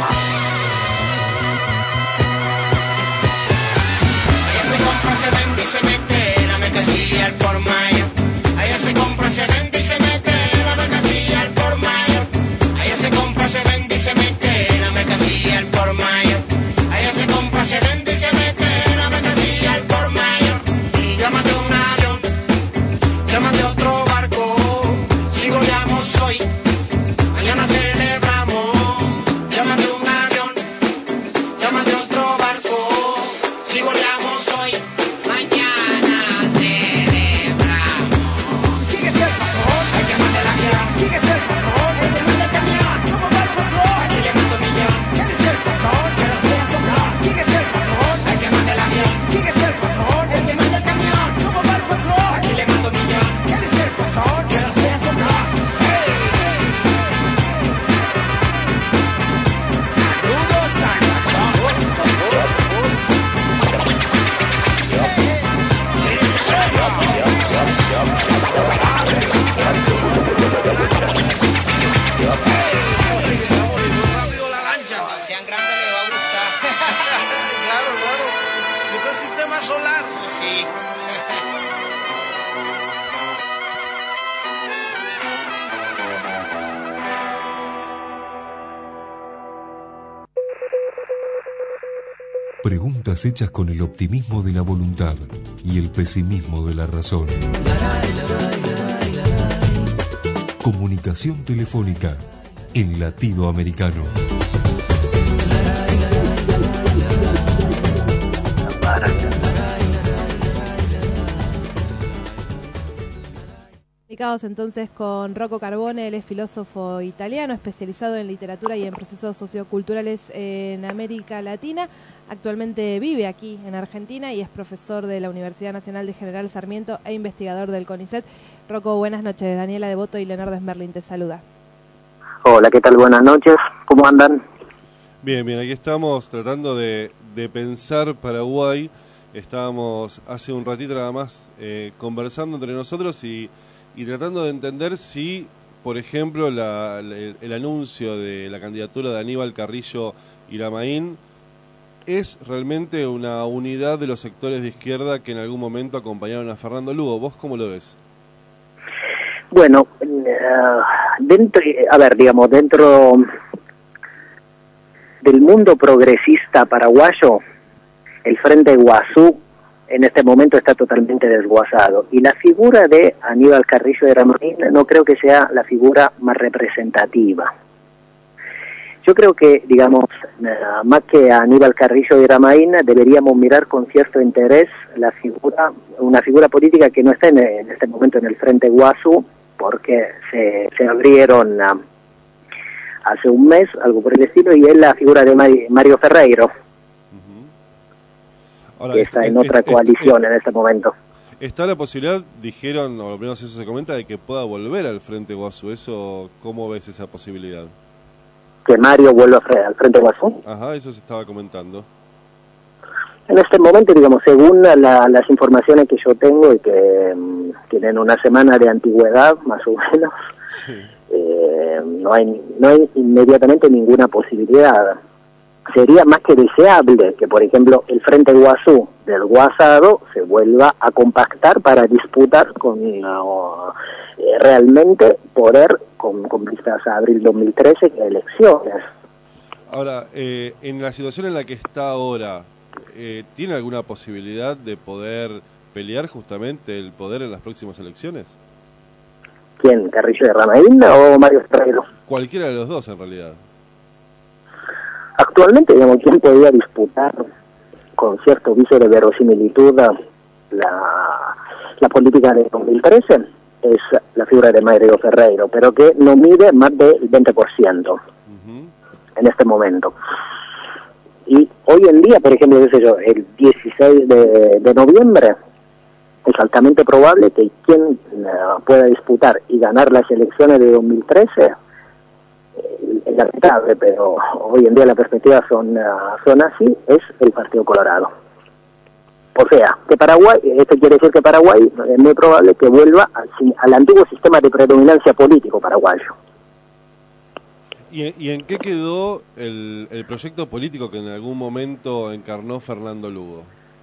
Allá se compra, se vende y se mete la mercancía al por mayor. Allá se compra, se vende y se mete la mercancía al por mayor. Allá se compra, se vende y se mete la mercancía al por mayor. Allá se compra, se vende y se mete la mercancía al por mayor. Y llámate un avión, llámate otro barco, si goleamos hoy, mañana celebramos. Llámate un avión, llámate otro barco, si goleamos hoy, mañana celebramos. ¿Quién es el patrón? Hay que mandar el avión. ¿Quién es el patrón? El que manda el camión. ¿Cómo va el patrón? Aquí le mando un millón. ¿Quién es el patrón? Que no sea soplón. ¿Quién es el patrón? Hay que mandar el avión. ¿Quién es el patrón? El que manda el camión. ¿Cómo va el patrón? Aquí le mando un millón. ¿Quién es el patrón? Que no sea soplón. Saludos a todos. Rápido la lancha, cuando sean grandes les va a gustar. Claro, claro. ¿Esto es sistema solar? Sí. Preguntas hechas con el optimismo de la voluntad y el pesimismo de la razón. Comunicación telefónica en latido americano. Comunicados entonces con Rocco Carbone, él es filósofo italiano especializado en literatura y en procesos socioculturales en América Latina. Actualmente vive aquí en Argentina y es profesor de la Universidad Nacional de General Sarmiento e investigador del CONICET. Rocco, buenas noches. Daniela Devoto y Leonardo Smerlin te saluda. Hola, ¿qué tal? Buenas noches. ¿Cómo andan? Bien, bien, aquí estamos tratando de, de pensar Paraguay. Estábamos hace un ratito nada más eh, conversando entre nosotros y, y tratando de entender si, por ejemplo, la, la, el anuncio de la candidatura de Aníbal Carrillo Iramaín es realmente una unidad de los sectores de izquierda que en algún momento acompañaron a Fernando Lugo. ¿Vos cómo lo ves? Bueno, uh, dentro, a ver, digamos, dentro del mundo progresista paraguayo, el Frente Guazú en este momento está totalmente desguazado. Y la figura de Aníbal Carrillo de Ramaín no creo que sea la figura más representativa. Yo creo que, digamos, uh, más que a Aníbal Carrillo de Ramaín, deberíamos mirar con cierto interés la figura, una figura política que no está en, en este momento en el Frente Guazú, porque se, se abrieron uh, hace un mes, algo por el estilo, y es la figura de Mari, Mario Ferreiro, uh-huh. Ahora, que está es, en es, otra es, coalición es, en este momento. Está la posibilidad, dijeron, o al menos eso se comenta, de que pueda volver al Frente Guazú. Eso, ¿cómo ves esa posibilidad? Que Mario vuelva al Frente Guazú. Ajá, eso se estaba comentando. En este momento, digamos, según la, las informaciones que yo tengo y que um, tienen una semana de antigüedad, más o menos, sí. eh, no hay no hay inmediatamente ninguna posibilidad. Sería más que deseable que, por ejemplo, el Frente Guazú del Guasado se vuelva a compactar para disputar con uh, eh, realmente poder con, con vistas a abril dos mil trece, que elecciones. Ahora, eh, en la situación en la que está ahora, Eh, ¿tiene alguna posibilidad de poder pelear justamente el poder en las próximas elecciones? ¿Quién? ¿Carrillo de Ramaín o Mario Ferreiro? Cualquiera de los dos, en realidad. Actualmente, digamos, ¿quién podría disputar con cierto viso de verosimilitud la, la política de dos mil trece? Es la figura de Mario Ferreiro, pero que no mide más del veinte por ciento uh-huh. en este momento. Y hoy en día, por ejemplo, qué sé yo, el dieciséis de noviembre, es altamente probable que quien uh, pueda disputar y ganar las elecciones de dos mil trece, eh, es lamentable, pero hoy en día las perspectivas son, uh, son así, es el Partido Colorado. O sea, que Paraguay, esto quiere decir que Paraguay es muy probable que vuelva al, al antiguo sistema de predominancia político paraguayo. ¿Y, ¿Y en qué quedó el, el proyecto político que en algún momento encarnó Fernando Lugo?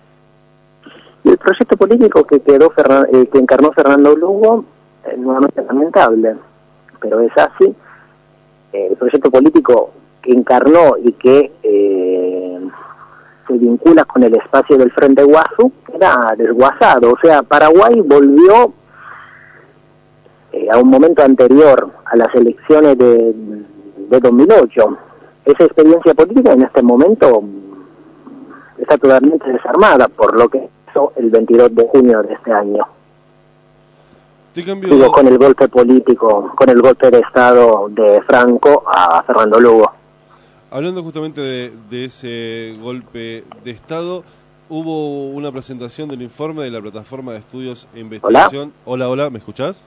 El proyecto político que quedó Ferran, eh, que encarnó Fernando Lugo es nuevamente lamentable, pero es así. Eh, el proyecto político que encarnó y que eh, se vincula con el espacio del Frente Guazú era desguazado. O sea, Paraguay volvió eh, a un momento anterior a las elecciones de... de dos mil ocho. Esa experiencia política en este momento está totalmente desarmada por lo que hizo el veintidós de junio de este año. Digo, con el golpe político, con el golpe de Estado de Franco a Fernando Lugo. Hablando justamente de, de ese golpe de Estado, hubo una presentación del informe de la Plataforma de Estudios e Investigación. Hola, hola, ¿me escuchás?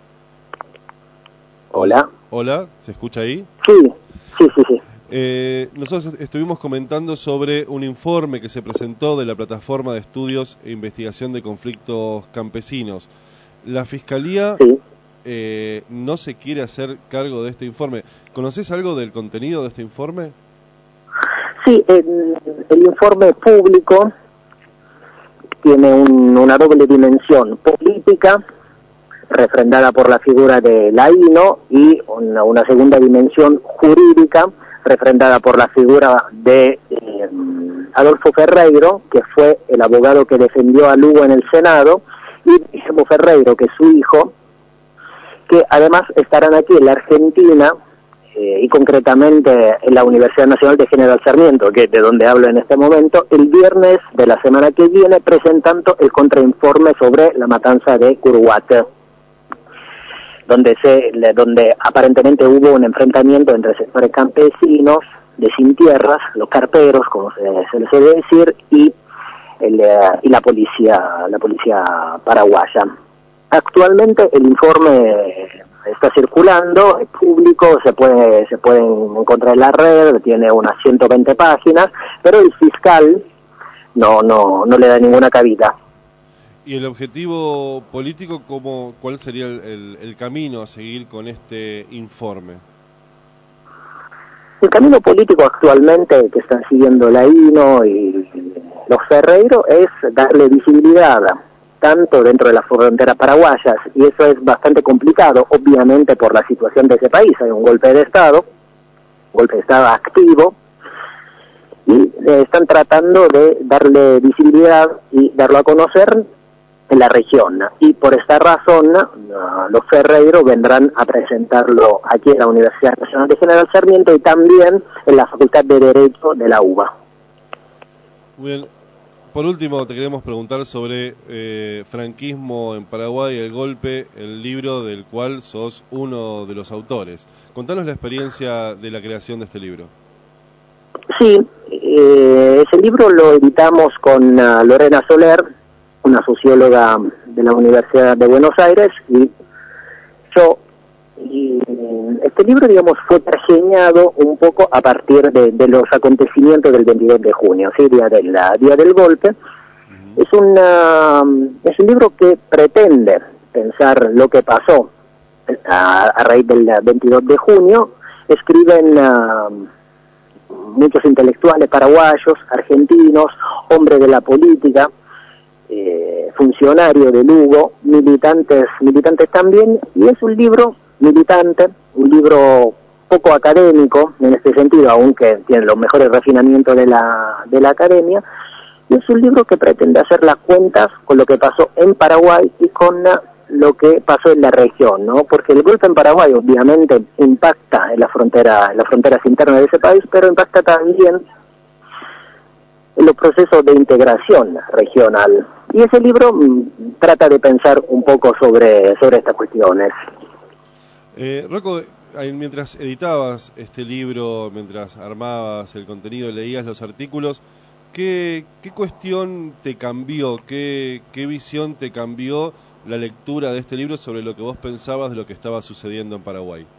Hola. Hola, ¿se escucha ahí? Sí. Sí, sí, sí. Eh, nosotros estuvimos comentando sobre un informe que se presentó de la Plataforma de Estudios e Investigación de Conflictos Campesinos. La Fiscalía sí. eh, no se quiere hacer cargo de este informe. ¿Conoces algo del contenido de este informe? Sí, el, el informe público tiene un, una doble dimensión política, refrendada por la figura de Laíno, y una, una segunda dimensión jurídica, refrendada por la figura de eh, Adolfo Ferreiro, que fue el abogado que defendió a Lugo en el Senado, y Guillermo Ferreiro, que es su hijo, que además estarán aquí en la Argentina, eh, y concretamente en la Universidad Nacional de General Sarmiento, que es de donde hablo en este momento, el viernes de la semana que viene, presentando el contrainforme sobre la matanza de Curuguate, donde se donde aparentemente hubo un enfrentamiento entre sectores campesinos de sin tierras, los carperos, como se, se les suele decir, y el, y la policía la policía paraguaya. Actualmente el informe está circulando, es público, se puede se puede encontrar en la red, tiene unas ciento veinte páginas, pero el fiscal no no no le da ninguna cabida. ¿Y el objetivo político, cómo, cuál sería el, el, el camino a seguir con este informe? El camino político actualmente que están siguiendo Laíno y los Ferreiro es darle visibilidad tanto dentro de las fronteras paraguayas, y eso es bastante complicado, obviamente por la situación de ese país. Hay un golpe de Estado, golpe de Estado activo, y eh, están tratando de darle visibilidad y darlo a conocer en la región, y por esta razón uh, los Ferreiro vendrán a presentarlo aquí en la Universidad Nacional de General Sarmiento y también en la Facultad de Derecho de la U B A. Muy bien. Por último, te queremos preguntar sobre eh, franquismo en Paraguay, el golpe, el libro del cual sos uno de los autores. Contanos la experiencia de la creación de este libro. Sí, eh, ese libro lo editamos con uh, Lorena Soler, una socióloga de la Universidad de Buenos Aires, y yo. Y este libro, digamos, fue pergeñado un poco a partir de, de los acontecimientos del veintidós de junio, ¿sí? día, del, día del golpe. Uh-huh. Es, una, es un libro que pretende pensar lo que pasó a, a raíz del veintidós de junio. Escriben uh, muchos intelectuales paraguayos, argentinos, hombres de la política, eh, funcionarios de Lugo, militantes, militantes también, y es un libro militante, un libro poco académico en este sentido, aunque tiene los mejores refinamientos de la, de la academia, y es un libro que pretende hacer las cuentas con lo que pasó en Paraguay y con lo que pasó en la región, ¿no? Porque el golpe en Paraguay obviamente impacta en la frontera, en las fronteras internas de ese país, pero impacta también en los procesos de integración regional. Y ese libro mm, trata de pensar un poco sobre, sobre estas cuestiones. Eh, Rocco, mientras editabas este libro, mientras armabas el contenido, leías los artículos, ¿qué, qué cuestión te cambió, qué, qué visión te cambió la lectura de este libro sobre lo que vos pensabas de lo que estaba sucediendo en Paraguay?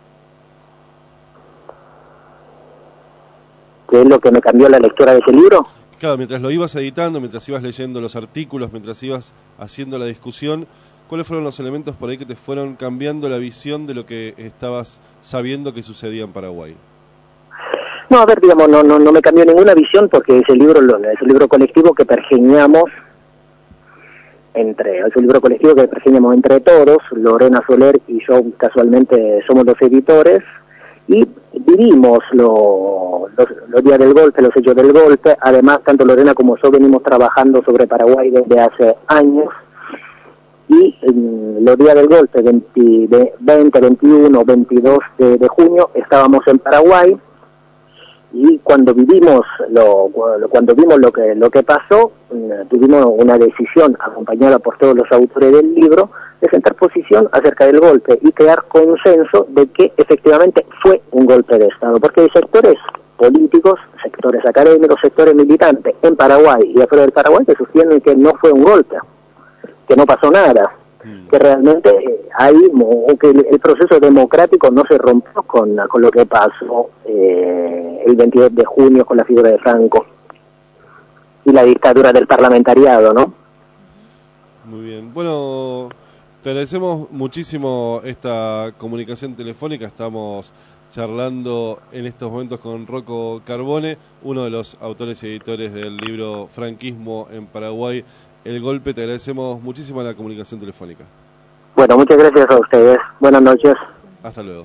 ¿Qué es lo que me cambió la lectura de ese libro? Claro, mientras lo ibas editando, mientras ibas leyendo los artículos, mientras ibas haciendo la discusión, ¿cuáles fueron los elementos por ahí que te fueron cambiando la visión de lo que estabas sabiendo que sucedía en Paraguay? No, a ver, digamos, no, no, no me cambió ninguna visión porque ese libro es un libro colectivo que pergeñamos entre, es un libro colectivo que pergeñamos entre todos. Lorena Soler y yo casualmente somos los editores y vivimos lo, los, los días del golpe, los hechos del golpe. Además, tanto Lorena como yo venimos trabajando sobre Paraguay desde hace años. Y en los días del golpe, veinte, veintiuno, veintidós de, de junio, estábamos en Paraguay, y cuando vivimos lo, cuando vimos lo que lo que pasó, tuvimos una decisión acompañada por todos los autores del libro de sentar posición acerca del golpe y crear consenso de que efectivamente fue un golpe de Estado, porque hay sectores políticos, sectores académicos, sectores militantes en Paraguay y afuera del Paraguay que sostienen que no fue un golpe, que no pasó nada, mm. que realmente eh, hay, o que el, el proceso democrático no se rompió con, con lo que pasó eh, el veintidós de junio con la figura de Franco y la dictadura del parlamentariado, ¿no? Muy bien. Bueno, te agradecemos muchísimo esta comunicación telefónica. Estamos charlando en estos momentos con Rocco Carbone, uno de los autores y editores del libro Franquismo en Paraguay, El Golpe. Te agradecemos muchísimo la comunicación telefónica. Bueno, muchas gracias a ustedes. Buenas noches. Hasta luego.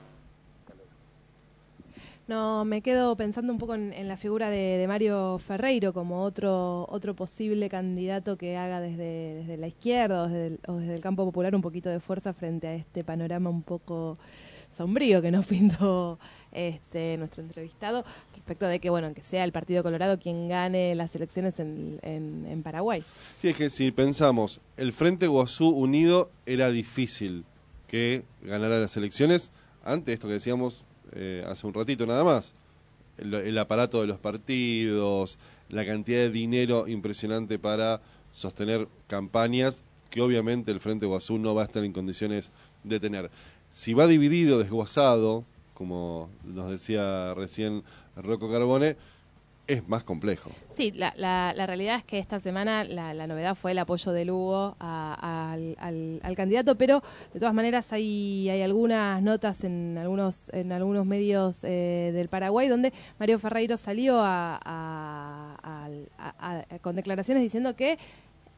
No, me quedo pensando un poco en, en la figura de, de Mario Ferreiro como otro otro posible candidato que haga desde, desde la izquierda o desde, el, o desde el campo popular un poquito de fuerza frente a este panorama un poco sombrío que nos pintó este nuestro entrevistado respecto de que, bueno, que sea el Partido Colorado quien gane las elecciones en, en, en Paraguay. Sí, es que si pensamos, el Frente Guazú unido era difícil que ganara las elecciones ante esto que decíamos eh, hace un ratito nada más, el, el aparato de los partidos, la cantidad de dinero impresionante para sostener campañas que obviamente el Frente Guazú no va a estar en condiciones de tener. Si va dividido, desguazado, como nos decía recién Rocco Carbone, es más complejo. Sí, la, la, la realidad es que esta semana la, la novedad fue el apoyo de Lugo a, a, al, al, al candidato, pero de todas maneras hay, hay algunas notas en algunos en algunos medios eh, del Paraguay donde Mario Ferreiro salió a, a, a, a, a, con declaraciones diciendo que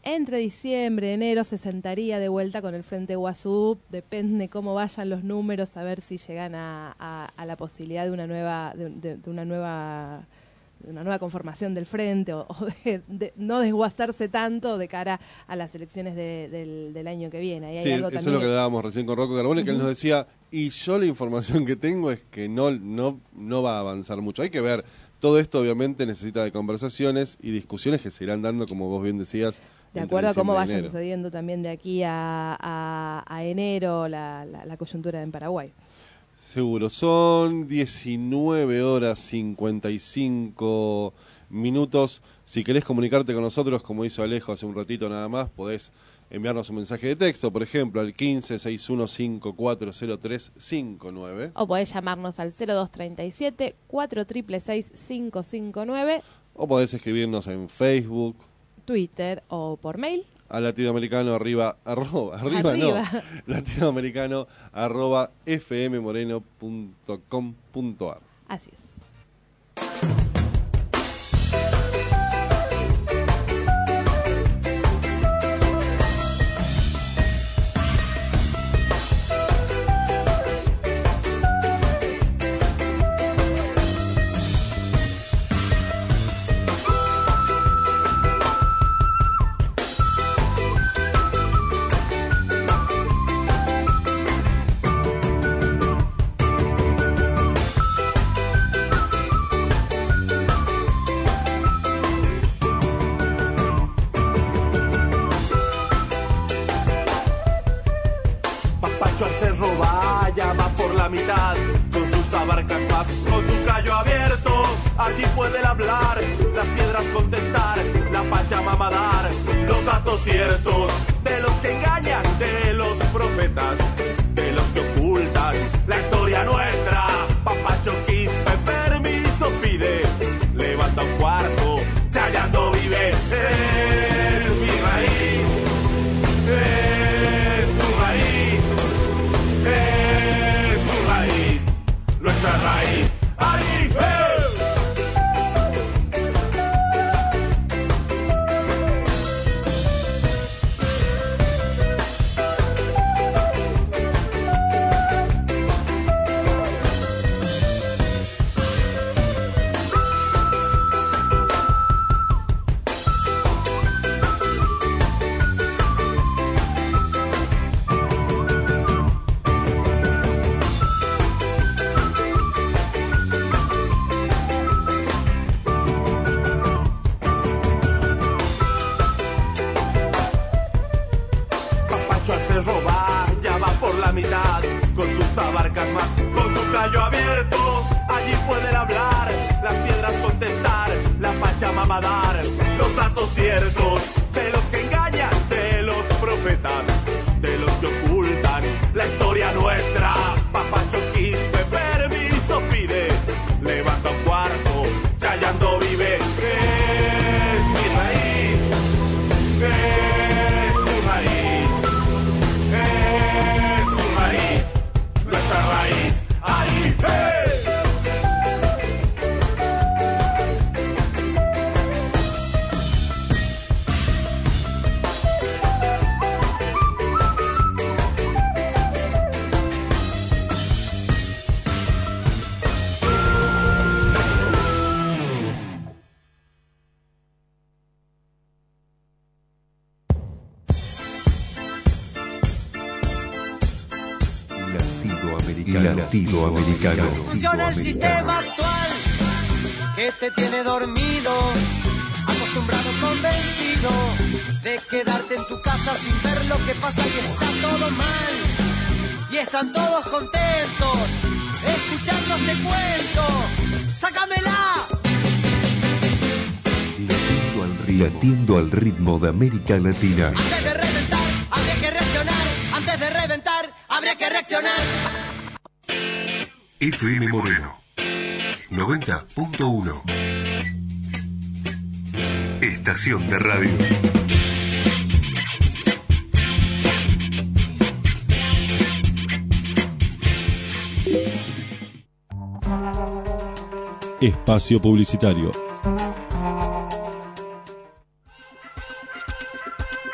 entre diciembre y enero se sentaría de vuelta con el Frente Guasú. Depende cómo vayan los números, a ver si llegan a, a, a la posibilidad de una nueva, de, de, de una nueva, de una nueva conformación del frente, o, o de, de no desguazarse tanto de cara a las elecciones de, del, del año que viene. Ahí hay sí, algo eso también... es lo que hablábamos recién con Rocco Carbone, uh-huh. que él nos decía, y yo la información que tengo es que no, no, no va a avanzar mucho. Hay que ver, todo esto obviamente necesita de conversaciones y discusiones que se irán dando, como vos bien decías, de acuerdo a cómo vaya sucediendo también de aquí a, a, a enero la, la, la coyuntura en Paraguay. Seguro, son diecinueve horas cincuenta y cinco minutos. Si querés comunicarte con nosotros, como hizo Alejo hace un ratito nada más, podés enviarnos un mensaje de texto, por ejemplo, al quince seis uno cinco cuatro cero tres cinco nueve. O podés llamarnos al cero dos treinta y siete cuatro seis seis cinco cinco nueve. O podés escribirnos en Facebook, Twitter o por mail. A latinoamericano arriba, arroba, arriba, arriba. no, latinoamericano arroba fmmoreno punto com punto ar. Así es. Mitad, con sus abarcas más, con su callo abierto, allí pueden hablar, las piedras contestar, la Pachamama dar, los datos ciertos, de los que engañan, de los profetas, de los que ocultan, la historia nuestra, Papacho Quispe permiso pide, levanta un cuarzo, Chayando vive, es mi raíz, es tu raíz, es raíz, nuestra raíz, ahí, hey. Abarcas más, con su callo abierto, allí pueden hablar, las piedras contestar, la Pachamama dar, los datos ciertos, de los que engañan, de los profetas, de los que ocultan, la historia nuestra, Papacho Quispe permiso pide, levanta un cuarzo, Chayando vive, es mi raíz, es tu raíz, es su raíz. Nuestra raíz, ahí, hey. Latinoamericano. Funciona el sistema actual que te tiene dormido, acostumbrado, convencido de quedarte en tu casa sin ver lo que pasa y está todo mal. Y están todos contentos escuchando este cuento. ¡Sácamela! Latiendo al ritmo, latiendo al ritmo de América Latina. Antes de reventar, habría que reaccionar. Antes de reventar, habría que reaccionar. F M Moreno noventa punto uno. Estación de radio. Espacio publicitario.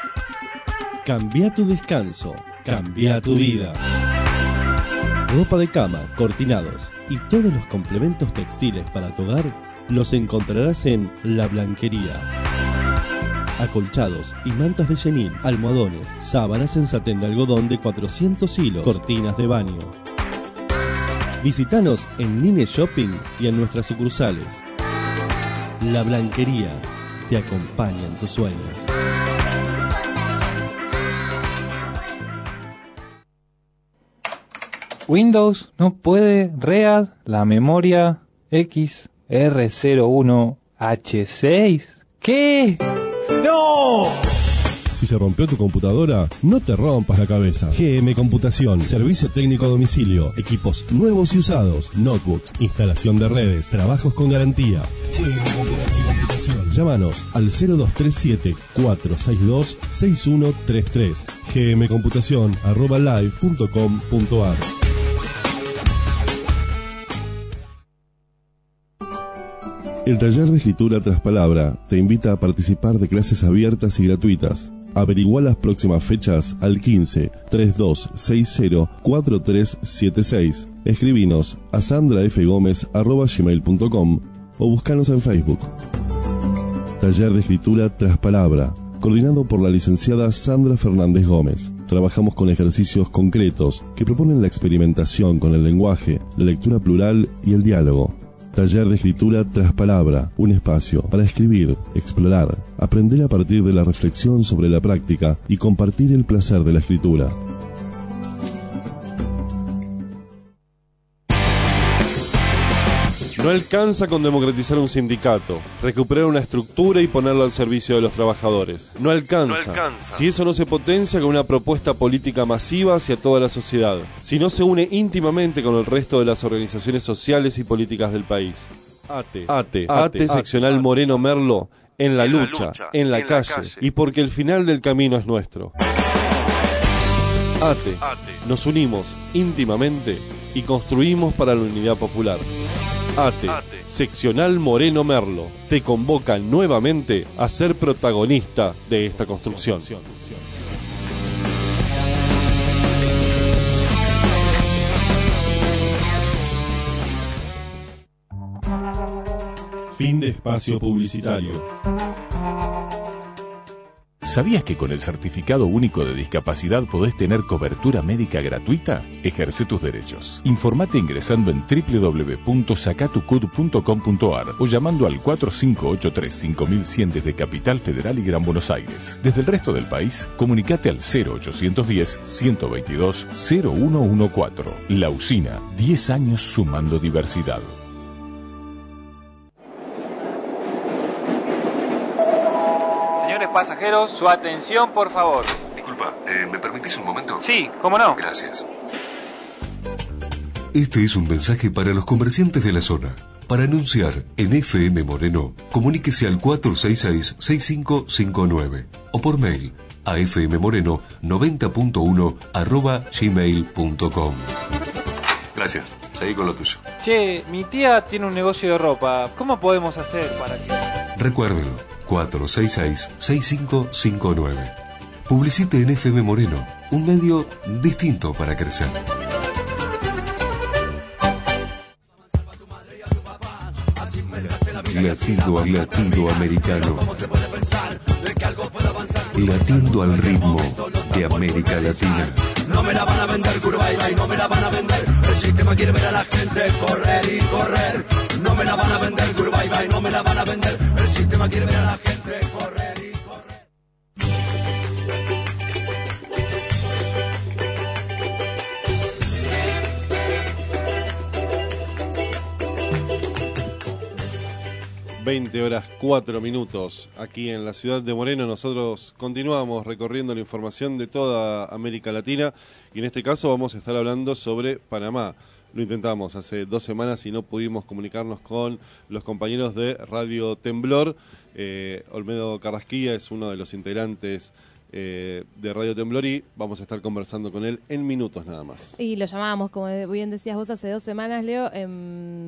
Cambia tu descanso, cambia tu vida. Ropa de cama, cortinados y todos los complementos textiles para tu hogar los encontrarás en La Blanquería. Acolchados y mantas de chenil, almohadones, sábanas en satén de algodón de cuatrocientos hilos, cortinas de baño. Visítanos en Nine Shopping y en nuestras sucursales. La Blanquería te acompaña en tus sueños. Windows no puede read la memoria X R cero uno H seis. ¿Qué? ¡No! Si se rompió tu computadora, no te rompas la cabeza. G M Computación, servicio técnico a domicilio, equipos nuevos y usados, notebooks, instalación de redes, trabajos con garantía. G M Computación. Llámanos al cero dos tres siete, cuatro seis dos, seis uno tres tres. gmcomputación arroba live punto com punto ar. El taller de escritura tras palabra te invita a participar de clases abiertas y gratuitas. Averigua las próximas fechas al quince, treinta y dos sesenta, cuarenta y tres setenta y seis. Escribinos a sandrafgomez arroba gmail punto com o búscanos en Facebook. Taller de escritura tras palabra, coordinado por la licenciada Sandra Fernández Gómez. Trabajamos con ejercicios concretos que proponen la experimentación con el lenguaje, la lectura plural y el diálogo. Taller de escritura tras palabra, un espacio para escribir, explorar, aprender a partir de la reflexión sobre la práctica y compartir el placer de la escritura. No alcanza con democratizar un sindicato, recuperar una estructura y ponerlo al servicio de los trabajadores. No alcanza, no alcanza. Si eso no se potencia con una propuesta política masiva hacia toda la sociedad, si no se une íntimamente con el resto de las organizaciones sociales y políticas del país. ATE, ATE, ATE, seccional Moreno Merlo, en la lucha, en la calle, y porque el final del camino es nuestro. ATE, nos unimos íntimamente y construimos para la unidad popular. ATE, seccional Moreno Merlo, te convoca nuevamente a ser protagonista de esta construcción. Fin de espacio publicitario. ¿Sabías que con el Certificado Único de Discapacidad podés tener cobertura médica gratuita? Ejerce tus derechos. Informate ingresando en doble u doble u doble u punto sacatucud punto com punto ar o llamando al cuatro cinco ocho tres cinco mil cien desde Capital Federal y Gran Buenos Aires. Desde el resto del país, comunicate al cero ochocientos diez, ciento veintidós, cero uno catorce. La Usina, diez años sumando diversidad. Pasajeros, su atención, por favor. Disculpa, eh, ¿me permitís un momento? Sí, ¿cómo no? Gracias. Este es un mensaje para los comerciantes de la zona. Para anunciar en F M Moreno, comuníquese al cuatro seis seis, seis cinco cinco nueve o por mail a fmmoreno noventa punto uno arroba gmail punto com. Gracias, seguí con lo tuyo. Che, mi tía tiene un negocio de ropa. ¿Cómo podemos hacer para que...? Recuérdelo. cuatro seis seis, seis cinco cinco nueve. Publicite en F M Moreno, un medio distinto para crecer. Latido, latido americano. Latiendo al ritmo de América Latina. No me la van a vender, curva y va y no me la van a vender. El sistema quiere ver a la gente correr y correr. No me la van a vender, curva y va y no me la van a vender. El sistema quiere ver a la gente correr y correr. veinte horas cuatro minutos aquí en la ciudad de Moreno. Nosotros continuamos recorriendo la información de toda América Latina y en este caso vamos a estar hablando sobre Panamá. Lo intentamos hace dos semanas y no pudimos comunicarnos con los compañeros de Radio Temblor. Eh, Olmedo Carrasquilla es uno de los integrantes eh, de Radio Temblor y vamos a estar conversando con él en minutos nada más. Y lo llamábamos, como bien decías vos, hace dos semanas, Leo, en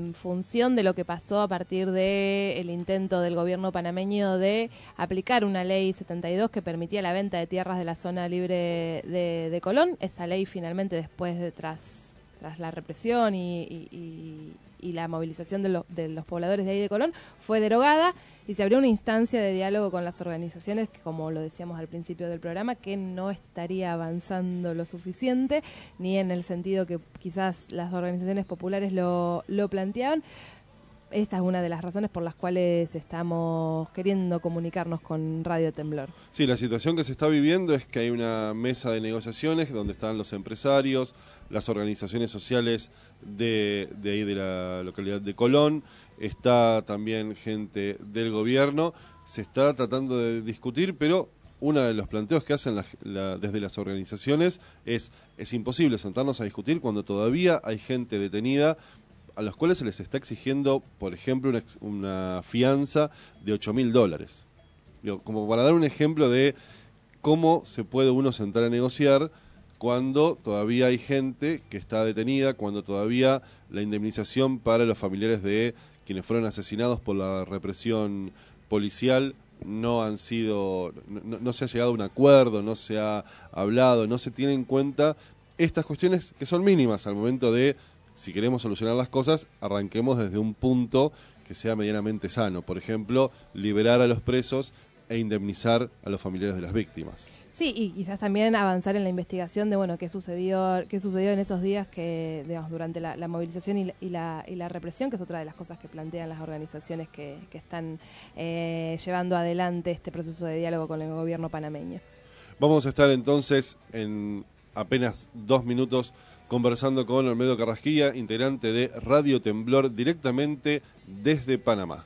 en función de lo que pasó a partir del intento del gobierno panameño de aplicar una ley setenta y dos que permitía la venta de tierras de la zona libre de, de Colón. Esa ley finalmente, después de tras, tras la represión y, y, y, y la movilización de, lo, de los pobladores de ahí de Colón, fue derogada y se abrió una instancia de diálogo con las organizaciones que, como lo decíamos al principio del programa, que no estaría avanzando lo suficiente, ni en el sentido que quizás las organizaciones populares lo, lo planteaban. Esta es una de las razones por las cuales estamos queriendo comunicarnos con Radio Temblor. Sí, la situación que se está viviendo es que hay una mesa de negociaciones donde están los empresarios, las organizaciones sociales de, de ahí de la localidad de Colón, está también gente del gobierno, se está tratando de discutir, pero uno de los planteos que hacen la, la, desde las organizaciones es, es imposible sentarnos a discutir cuando todavía hay gente detenida a los cuales se les está exigiendo, por ejemplo, una, una fianza de ocho mil dólares. Digo, como para dar un ejemplo de cómo se puede uno sentar a negociar cuando todavía hay gente que está detenida, cuando todavía la indemnización para los familiares de quienes fueron asesinados por la represión policial no han sido, no, no se ha llegado a un acuerdo, no se ha hablado, no se tiene en cuenta estas cuestiones que son mínimas al momento de, si queremos solucionar las cosas, arranquemos desde un punto que sea medianamente sano. Por ejemplo, liberar a los presos e indemnizar a los familiares de las víctimas. Sí, y quizás también avanzar en la investigación de, bueno, qué sucedió qué sucedió en esos días que, digamos, durante la, la movilización y la, y, la, y la represión, que es otra de las cosas que plantean las organizaciones que, que están eh, llevando adelante este proceso de diálogo con el gobierno panameño. Vamos a estar entonces en apenas dos minutos conversando con Olmedo Carrasquilla, integrante de Radio Temblor, directamente desde Panamá.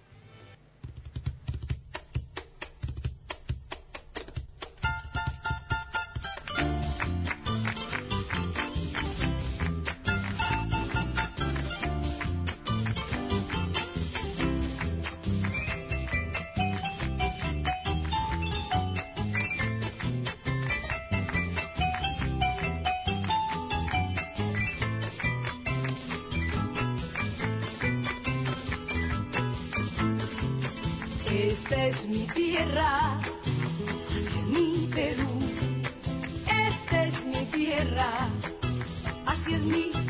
Esta es mi tierra, así es mi Perú. Esta es mi tierra, así es mi